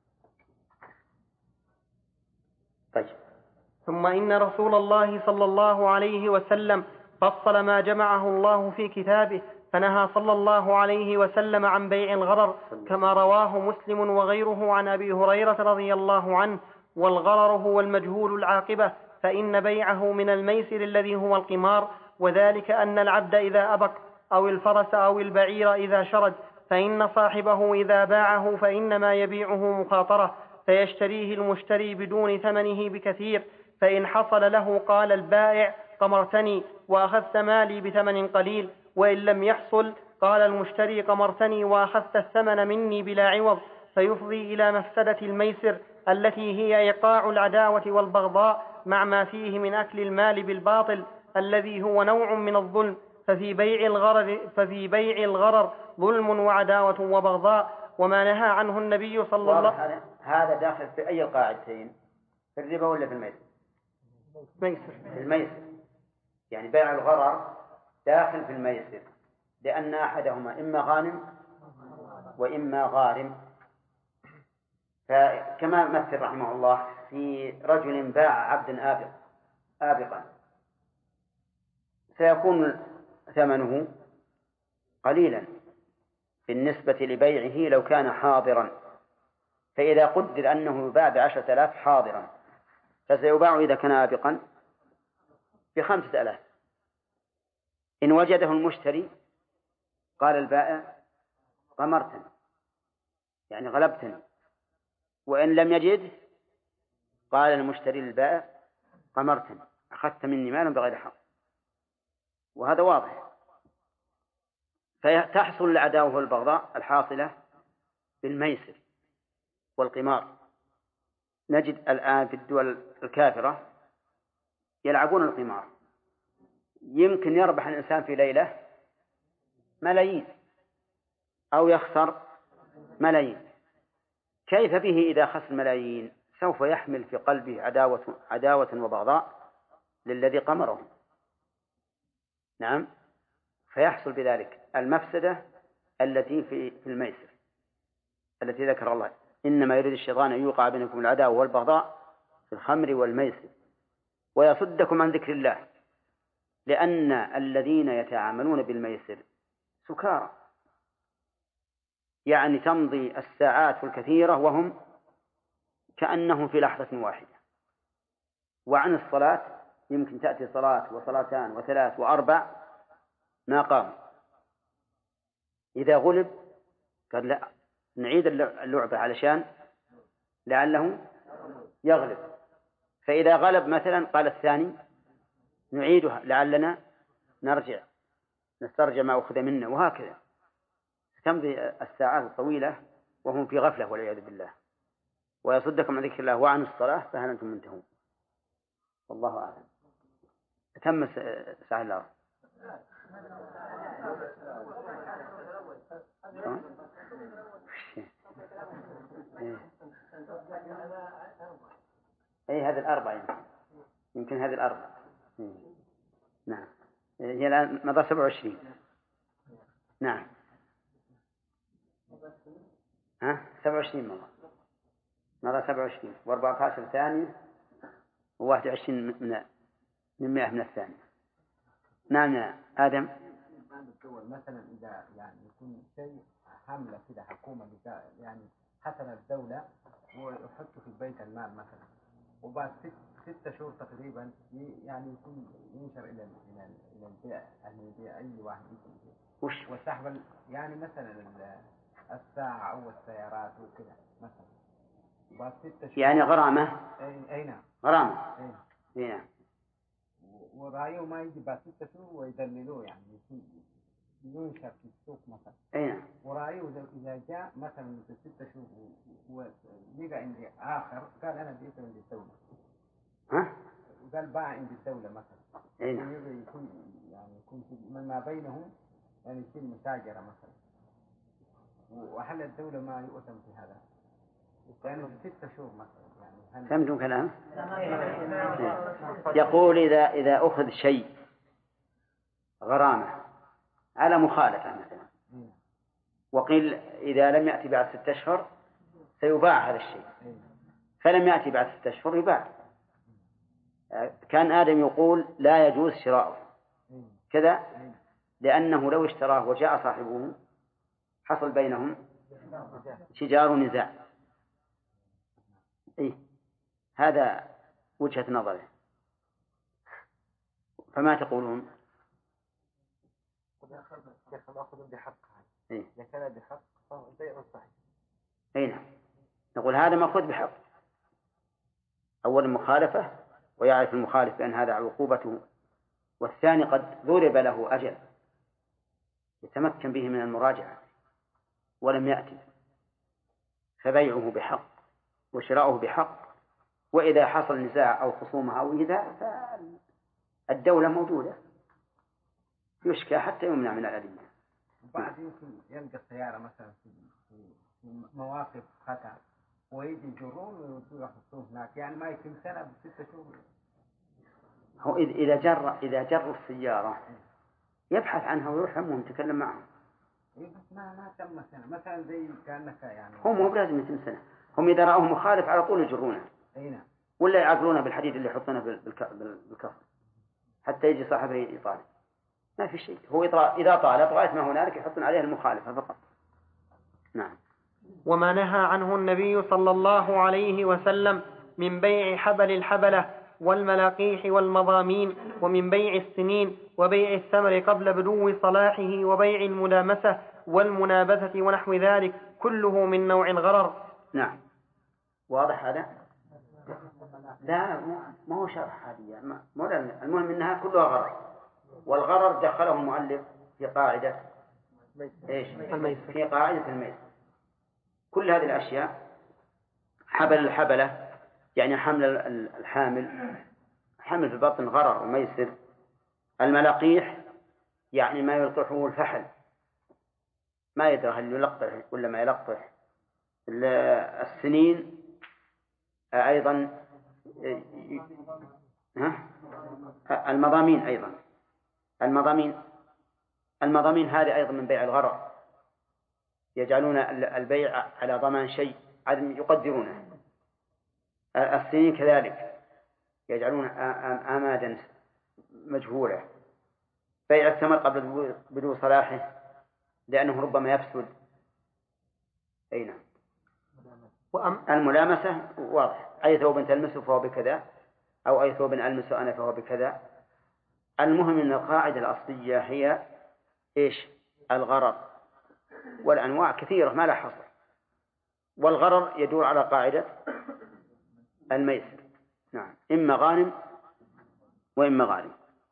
طيب. ثم إن رسول الله صلى الله عليه وسلم فصل ما جمعه الله في كتابه، فنهى صلى الله عليه وسلم عن بيع الغرر، كما رواه مسلم وغيره عن أبي هريرة رضي الله عنه. والغرر هو المجهول العاقبة، فإن بيعه من الميسر الذي هو القمار، وذلك أن العبد إذا أبق أو الفرس أو البعير إذا شرد، فإن صاحبه إذا باعه فإنما يبيعه مخاطرة، فيشتريه المشتري بدون ثمنه بكثير، فإن حصل له قال البائع قمرتني وأخذت مالي بثمن قليل، وإن لم يحصل قال المشتري قمرتني وأخذت الثمن مني بلا عوض، فيفضي إلى مفسدة الميسر التي هي إيقاع العداوة والبغضاء مع ما فيه من أكل المال بالباطل الذي هو نوع من الظلم. ففي بيع الغرر ظلم وعداوة وبغضاء، وما نهى عنه النبي صلى الله عليه وسلم. هذا داخل في أي القاعدتين، في الربا ولا في الميسر؟ في الميسر، يعني بيع الغرر داخل في الميسر، لأن أحدهما إما غانم وإما غارم. فكما مثل رحمه الله في رجل باع عبد آبقا، سيكون ثمنه قليلا بالنسبة لبيعه لو كان حاضرا، فإذا قدر أنه يباع ب10,000 حاضرا، فسيباع إذا كان آبقا ب5,000. إن وجده المشتري قال البائع غمرتني، يعني غلبتني، وإن لم يجد قال المشتري للبائع غمرتني، أخذت مني مالا بغير حق. وهذا واضح. فتحصل العداوة والبغضاء الحاصلة بالميسر والقمار. نجد الآن في الدول الكافرة يلعبون القمار، يمكن يربح الإنسان في ليلة ملايين أو يخسر ملايين. كيف به إذا خسر ملايين؟ سوف يحمل في قلبه عداوة وبغضاء للذي قمره. نعم، فيحصل بذلك المفسدة التي في الميسر التي ذكر الله: إنما يريد الشيطان أن يوقع بينكم العداوة والبغضاء في الخمر والميسر ويصدكم عن ذكر الله، لأن الذين يتعاملون بالميسر سكارى، يعني تمضي الساعات الكثيرة وهم كأنهم في لحظة واحدة. وعن الصلاة يمكن تأتي صلاة وصلاتان وثلاث وأربع ما قام، إذا غلب قال لا نعيد اللعبة علشان لعله يغلب، فإذا غلب مثلا قال الثاني نعيدها لعلنا نرجع نسترجع ما أخذ منا، وهكذا تمضي الساعات الطويلة وهم في غفلة والعياذ بالله، ويصدكم عن ذكر الله وعن الصلاة فهل أنتم منتهون. والله أعلم. تم ساعة الأرض. إيه هذه الأربعة يمكن هذه الأربعة. نعم هي الآن مضى 27. نعم 27 مضى 27 و14 ثانية و21 من 100 من الثانية. نعم يا آدم. مثلا إذا يعني يكون شيء حملة كده حكومة يعني حسن الدولة ويحطه في بيت المال مثلا، وبعد 6 شهور تقريبا يعني يكون ينشر إلى البيع، يعني يبيع أي واحد يبيع وسحب يعني مثلا الساعة أو السيارات وكذا مثلا بعد 6 شهور يعني غرامة. أي نعم غرامة. أي نعم. ورأيه ما يجي بعد 6 شهور ويدللوه يعني ينشر في السوق مثلا. أي نعم. ورأيه إذا جاء مثلا في 6 شهور ولقى عندي آخر قال أنا بيت عند الدولة. قال باع عند الدولة مثلا. أي نعم. يكون ما بينهم يعني يصير متاجرة مثلا. وهل الدولة ما يؤثم في هذا؟ يعني 6 شهور مثلا يعني فهمتم كلام؟ يقول إذا أخذ شيء غرامة على مخالفة مثلا، وقيل إذا لم يأتي بعد 6 أشهر سيباع هذا الشيء، فلم يأتي بعد 6 أشهر يباع. كان آدم يقول لا يجوز شراؤه كذا، لأنه لو اشتراه وجاء صاحبه حصل بينهم شجار ونزاع. إيه هذا وجهة نظره. فما تقولون؟ يأخذ بحق. إيه؟ إذا كان بحق فهو بيع صحيح. أي نعم. نقول هذا مأخوذ بحق. أول مخالفة ويعرف المخالف بأن هذا عقوبته، والثاني قد ضرب له أجل يتمكن به من المراجعة ولم يأتي، فبيعه بحق وشراؤه بحق. وإذا حصل نزاع أو خصومة أو إذا فالدولة موجودة يشكى حتى يمنع من الأذية. وبعد يمكن يلقى السيارة مثلا في مواقف خطأ ويجي يجرون ويودوا يحطوه هناك، يعني ما يتم سنة ب6 شهور. هو إذا جر السيارة يبحث عنها ويروح همهم يتكلم معهم. بس ما تم سنة مثلا زي كأنك يعني. هم مو بلازم يتم سنة، هم إذا رأوه مخالف على طول يجرونه. أي نعم. ولا يعقلونه بالحديد اللي يحطونه بالكفر حتى يجي صاحبه يطالب. ما في شيء، هو إذا طالب غاية ما هنالك يحطون عليه المخالفة فقط. نعم. وما نهى عنه النبي صلى الله عليه وسلم من بيع حبل الحبلة والملاقيح والمضامين، ومن بيع السنين، وبيع الثمر قبل بدو صلاحه، وبيع الملامسة والمنابذة ونحو ذلك، كله من نوع الغرر. نعم واضح هذا؟ لا ما هو شرح هذه، المهم أنها كلها غرر، والغرر دخله المؤلف في قاعدة إيش؟ في قاعدة الميسر. كل هذه الأشياء، حبل الحبلة يعني حمل الحامل، حمل في البطن غرر وميسر. الملاقيح يعني ما يلقحه الفحل، ما يدري هل يلقح ولا ما يلقح. السنين أيضا، المضامين أيضا، المضامين هذه أيضا من بيع الغرر، يجعلون البيع على ضمان شيء عدم يقدرونه. السنين كذلك يجعلون آمادا مجهولة. بيع الثمر قبل بدو صلاحه لأنه ربما يفسد. أي نعم. الملامسة واضح، أي ثوب تلمسه فهو بكذا، أو أي ثوب ألمسه أنا فهو بكذا. المهم أن القاعدة الأصلية هي إيش؟ الغرر، والأنواع كثيرة ما لا حصر، والغرر يدور على قاعدة الميسر. نعم، إما غانم وإما غارم.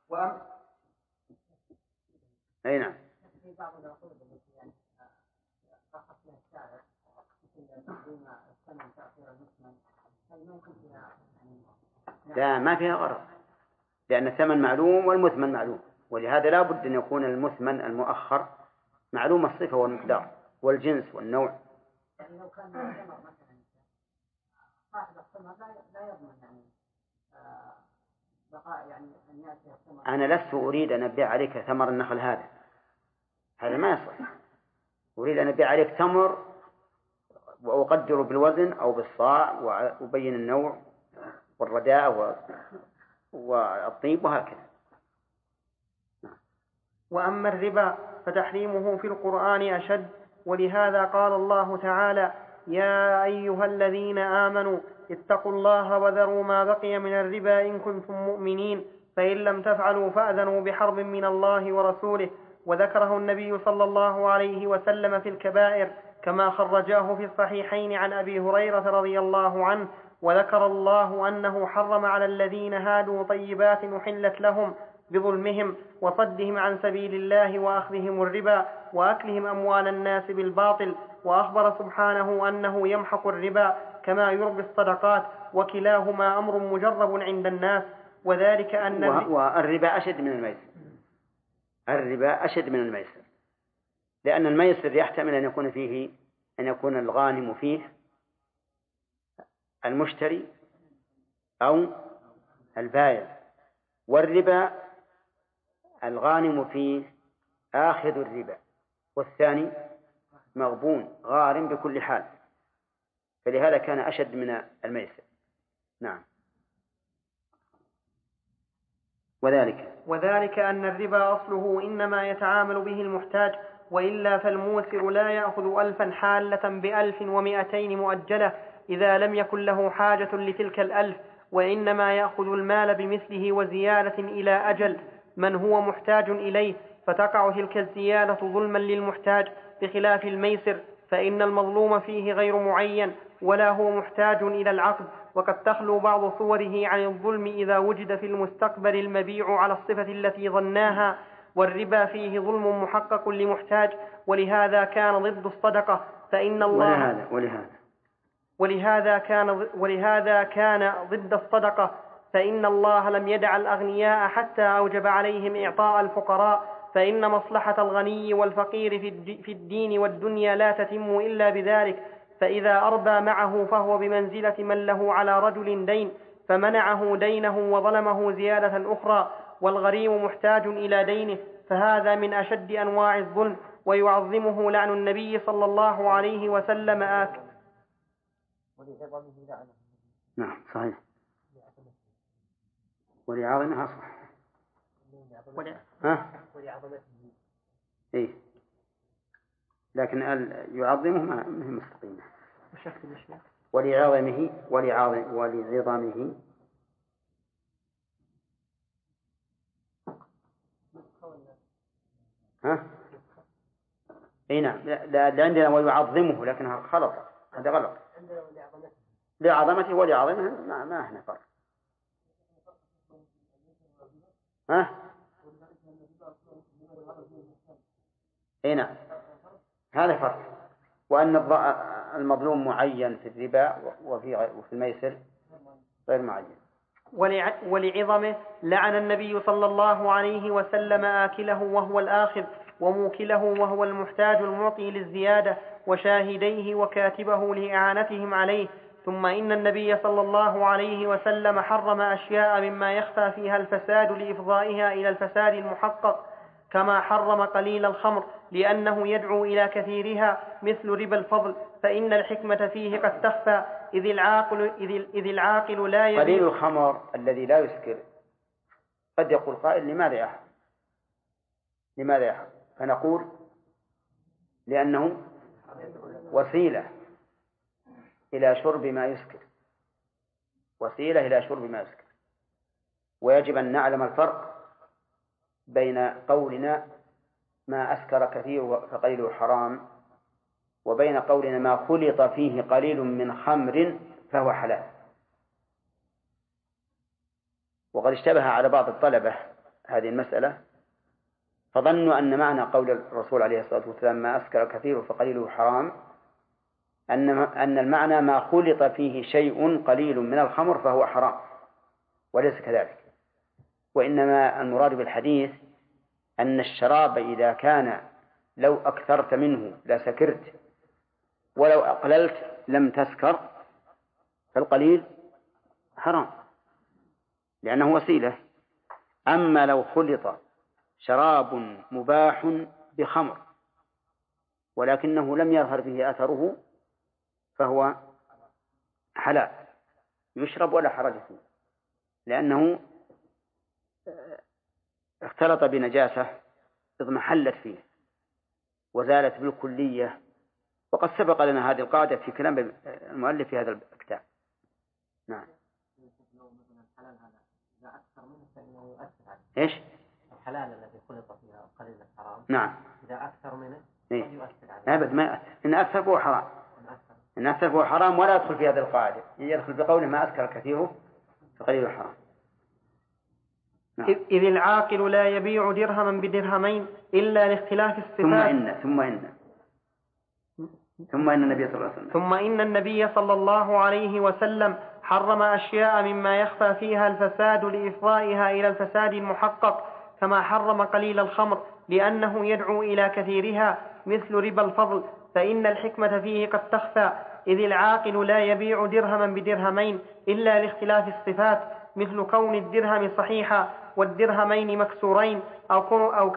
أي نعم. في بعض العقود التي يعني رخص لها الشارع مثل تقديم الثمن تأخير المثمن، هل ما يكون فيها يعني لا، ما فيها غرض، لأن الثمن معلوم والمثمن معلوم، ولهذا لا بد أن يكون المثمن المؤخر معلوم الصفة والمقدار والجنس والنوع. يعني لو كان ثمر مثلا صاحب الثمر لا يضمن يعني بقاء، يعني أن يأتي الثمر. أنا لست أريد أن أبيع عليك ثمر النخل هذا ما يصح. أريد أن أبيع عليك تمر وأقدره بالوزن أو بالصاع وأبين النوع والرداء والطيب وهكذا. وأما الربا فتحريمه في القرآن أشد، ولهذا قال الله تعالى: يا أيها الذين آمنوا اتقوا الله وذروا ما بقي من الربا إن كنتم مؤمنين، فإن لم تفعلوا فأذنوا بحرب من الله ورسوله. وذكره النبي صلى الله عليه وسلم في الكبائر كما خرجاه في الصحيحين عن أبي هريرة رضي الله عنه. وذكر الله أنه حرم على الذين هادوا طيبات أحلت لهم بظلمهم وصدهم عن سبيل الله وأخذهم الربا وأكلهم أموال الناس بالباطل. وأخبر سبحانه أنه يمحق الربا كما يربي الصدقات، وكلاهما أمر مجرب عند الناس. وذلك أن والربا أشد من الميسر. الربا أشد من الميسر، لأن الميسر يحتمل أن يكون الغانم فيه المشتري أو البائع، والربا الغانم فيه آخذ الربا والثاني مغبون غارم بكل حال، فلهذا كان أشد من الميسر. نعم. وذلك أن الربا أصله إنما يتعامل به المحتاج، وإلا فالموسر لا يأخذ 1000 حالة ب1200 مؤجلة إذا لم يكن له حاجة لتلك 1000، وإنما يأخذ المال بمثله وزيادة إلى أجل من هو محتاج إليه، فتقع تلك الزيادة ظلما للمحتاج، بخلاف الميسر فإن المظلوم فيه غير معين ولا هو محتاج إلى العقد. وقد تخلو بعض صوره عن الظلم إذا وجد في المستقبل المبيع على الصفة التي ظناها، والربا فيه ظلم محقق لمحتاج، ولهذا كان ضد الصدقة، فإن الله ولهذا كان ضد الصدقة، فإن الله لم يدع الأغنياء حتى أوجب عليهم إعطاء الفقراء، فإن مصلحة الغني والفقير في الدين والدنيا لا تتم إلا بذلك. فإذا أربى معه فهو بمنزلة من له على رجل دين فمنعه دينه وظلمه زيادة أخرى، والغريم محتاج إلى دينه، فهذا من أشد أنواع الظلم، ويعظمه لعن النبي صلى الله عليه وسلم نعم صحيح. ولعظمه أصح. إيه، لكن يعظمه ما هي مستقيمة. ولعظمه اي نعم. لا عندنا ويعظمه، لكنها غلط، هذا غلط. لعظمته ولعظمه ما احنا فرق. اي نعم، هذا فرق. وأن المظلوم معين في الربا وفي الميسر غير معين. ولعظمه لعن النبي صلى الله عليه وسلم آكله وهو الآخذ، وموكله وهو المحتاج المعطي للزيادة، وشاهديه وكاتبه لإعانتهم عليه. ثم إن النبي صلى الله عليه وسلم حرم أشياء مما يخفى فيها الفساد لإفضائها إلى الفساد المحقق، كما حرم قليل الخمر لأنه يدعو إلى كثيرها مثل ربا الفضل، فإن الحكمة فيه قد تخفى، إذ العاقل لا يبيع. قليل الخمر الذي لا يسكر، قد يقول قائل لماذا يحرم؟ فنقول لأنه وسيلة إلى شرب ما يسكر، ويجب أن نعلم الفرق بين قولنا ما أسكر كثير فقليله حرام، وبين قولنا ما خلط فيه قليل من خمر فهو حلال. وقد اشتبه على بعض الطلبة هذه المسألة، فظنوا أن معنى قول الرسول عليه الصلاة والسلام ما أسكر كثير فقليله حرام أن المعنى ما خلط فيه شيء قليل من الخمر فهو حرام، وليس كذلك. وإنما المراد بالحديث أن الشراب إذا كان لو أكثرت منه لسكرت ولو أقللت لم تسكر، فالقليل حرام لأنه وسيلة. أما لو خلط شراب مباح بخمر ولكنه لم يظهر به أثره فهو حلال يشرب ولا حرج فيه، لأنه اختلط بنجاسة اضمحلت فيه وزالت بالكلية. وقد سبق لنا هذه القاعدة في كلام المؤلف في هذا الكتاب. نعم. إيش؟ الحلال الذي خلط فيها قليل الحرام. نعم. إذا أكثر منه قد يؤثر عليه. أبد ما يؤثر. إن أكثر فهو حرام. إن أكثر فهو حرام ولا يدخل في هذه القاعدة، يدخل بقوله ما أسكر كثيره فقليل حرام. نعم. إذ العاقل لا يبيع درهما بدرهمين إلا لاختلاف الصفات. ثم إن النبي صلى الله عليه وسلم ثم إن النبي صلى الله عليه وسلم حرم أشياء مما يخفى فيها الفساد لإفضائها إلى الفساد المحقق، كما حرم قليل الخمر لأنه يدعو إلى كثيرها مثل ربا الفضل، فإن الحكمة فيه قد تخفى. إذ العاقل لا يبيع درهما بدرهمين إلا لاختلاف الصفات، مثل كون الدرهم صحيحا والدرهمين مكسورين، أو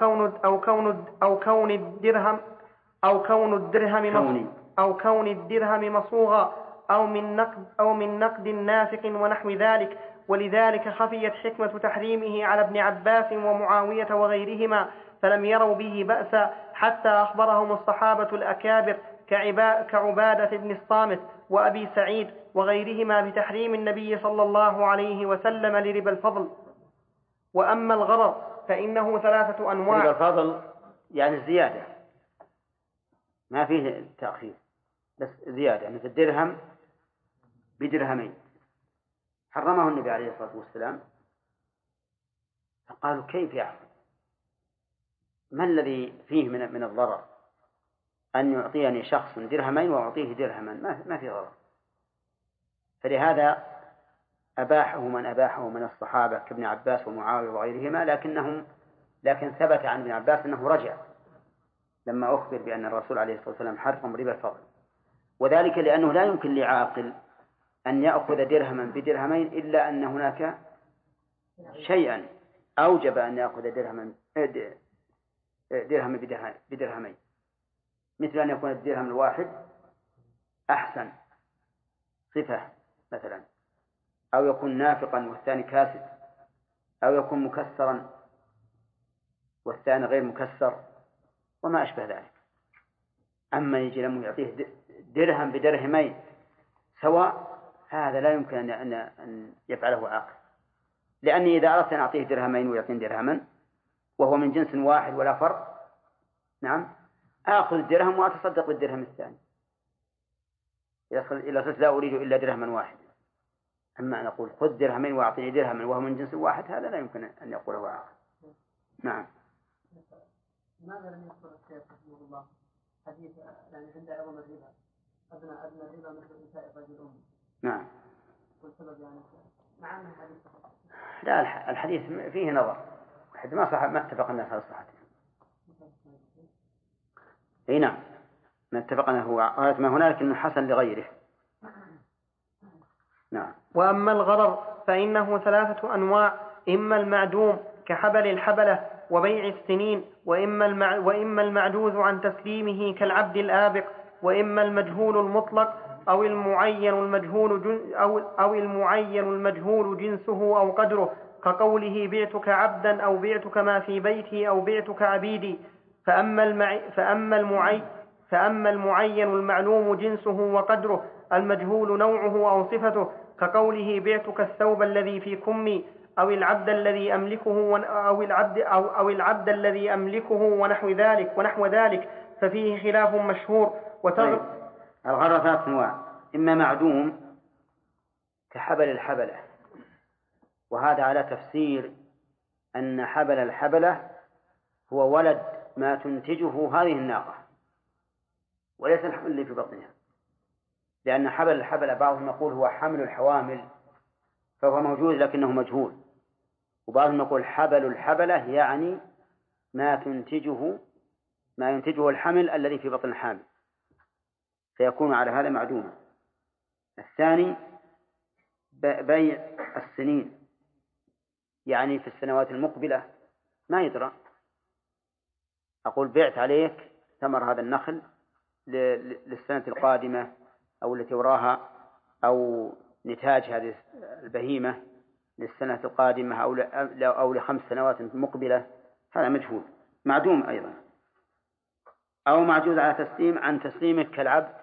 كون الدرهم مصوغا أو من نقد نافق ونحو ذلك. ولذلك خفيت حكمة تحريمه على ابن عباس ومعاوية وغيرهما، فلم يروا به بأسا حتى أخبرهم الصحابة الأكابر كعبادة بن الصامت وأبي سعيد وغيرهما بتحريم النبي صلى الله عليه وسلم لربا الفضل. وأما الغرر فإنه 3 أنواع. ربا الفضل يعني الزيادة، ما فيه تأخير بس زيادة، مثل الدرهم بدرهمين حرمه النبي عليه الصلاة والسلام، فقالوا كيف يعفو؟ ما الذي فيه من الضرر أن يعطيني شخص درهمين وأعطيه درهما؟ ما في ضرر. فلهذا أباحه من أباحه من الصحابة كابن عباس ومعاوية وغيرهما، لكن ثبت عن ابن عباس أنه رجع لما أخبر بأن الرسول عليه الصلاة والسلام حرم ربا الفضل، وذلك لأنه لا يمكن لعاقل أن يأخذ درهما بدرهمين إلا أن هناك شيئا أوجب أن يأخذ درهم بدرهمين، مثل أن يكون الدرهم الواحد أحسن صفة مثلا، أو يكون نافقا والثاني كاسد، أو يكون مكسرا والثاني غير مكسر وما أشبه ذلك. أما يجي لما يعطيه درهم بدرهمين سواء، هذا لا يمكن أن يفعله عاقل، لأني إذا أردت أن أعطيه درهمين ويعطيني درهما وهو من جنس واحد ولا فرق، نعم، آخذ الدرهم وأتصدق بالدرهم الثاني إلى صرت لا أريد إلا درهما واحدا. أما أن أقول خذ درهمين وأعطيني درهما وهو من جنس واحد، هذا لا يمكن أن يقوله عاقل. نعم. لماذا لم يذكر الشيخ رحمه الله حديث يعني عند عظم الربا أدنى الربا مثل إنساء رجل أمي؟ نعم. والسبب يعني مع أنه حديث لا، الحديث فيه نظر، حد ما اتفقنا على صحته. اي نعم، ما اتفقنا هو ما هنالك انه حسن لغيره. نعم. وأما الغرر فإنه 3 أنواع: إما المعدوم كحبل الحبلة وبيع السنين، وإما المعجوز عن تسليمه كالعبد الآبق، وإما المجهول المطلق أو المعين المجهول جنسه أو قدره، كقوله بعتك عبدا أو بعتك ما في بيتي أو بعتك عبيدي. فأما المعين المعلوم جنسه وقدره المجهول نوعه أو صفته، كقوله بعتك الثوب الذي في كمي أو العبد الذي أملكه ونحو ذلك ففيه خلاف مشهور. الغرر 3 أنواع: إما معدوم كحبل الحبلة، وهذا على تفسير أن حبل الحبلة هو ولد ما تنتجه هذه الناقة وليس الحمل اللي في بطنها، لأن حبل الحبلة بعضهم يقول هو حمل الحوامل فهو موجود لكنه مجهول. وبعضهم يقول حبل الحبلة يعني ما ينتجه الحمل الذي في بطن الحامل، فيكون على هذا معدوما. الثاني بيع السنين، يعني في السنوات المقبلة ما يدرى، أقول بعت عليك ثمر هذا النخل للسنة القادمة أو التي وراها، أو نتاج هذه البهيمة للسنة القادمة أو ل5 سنوات مقبلة، هذا مجهول معدوم أيضا. أو معجوز على تسليم عن تسليمك كالعبد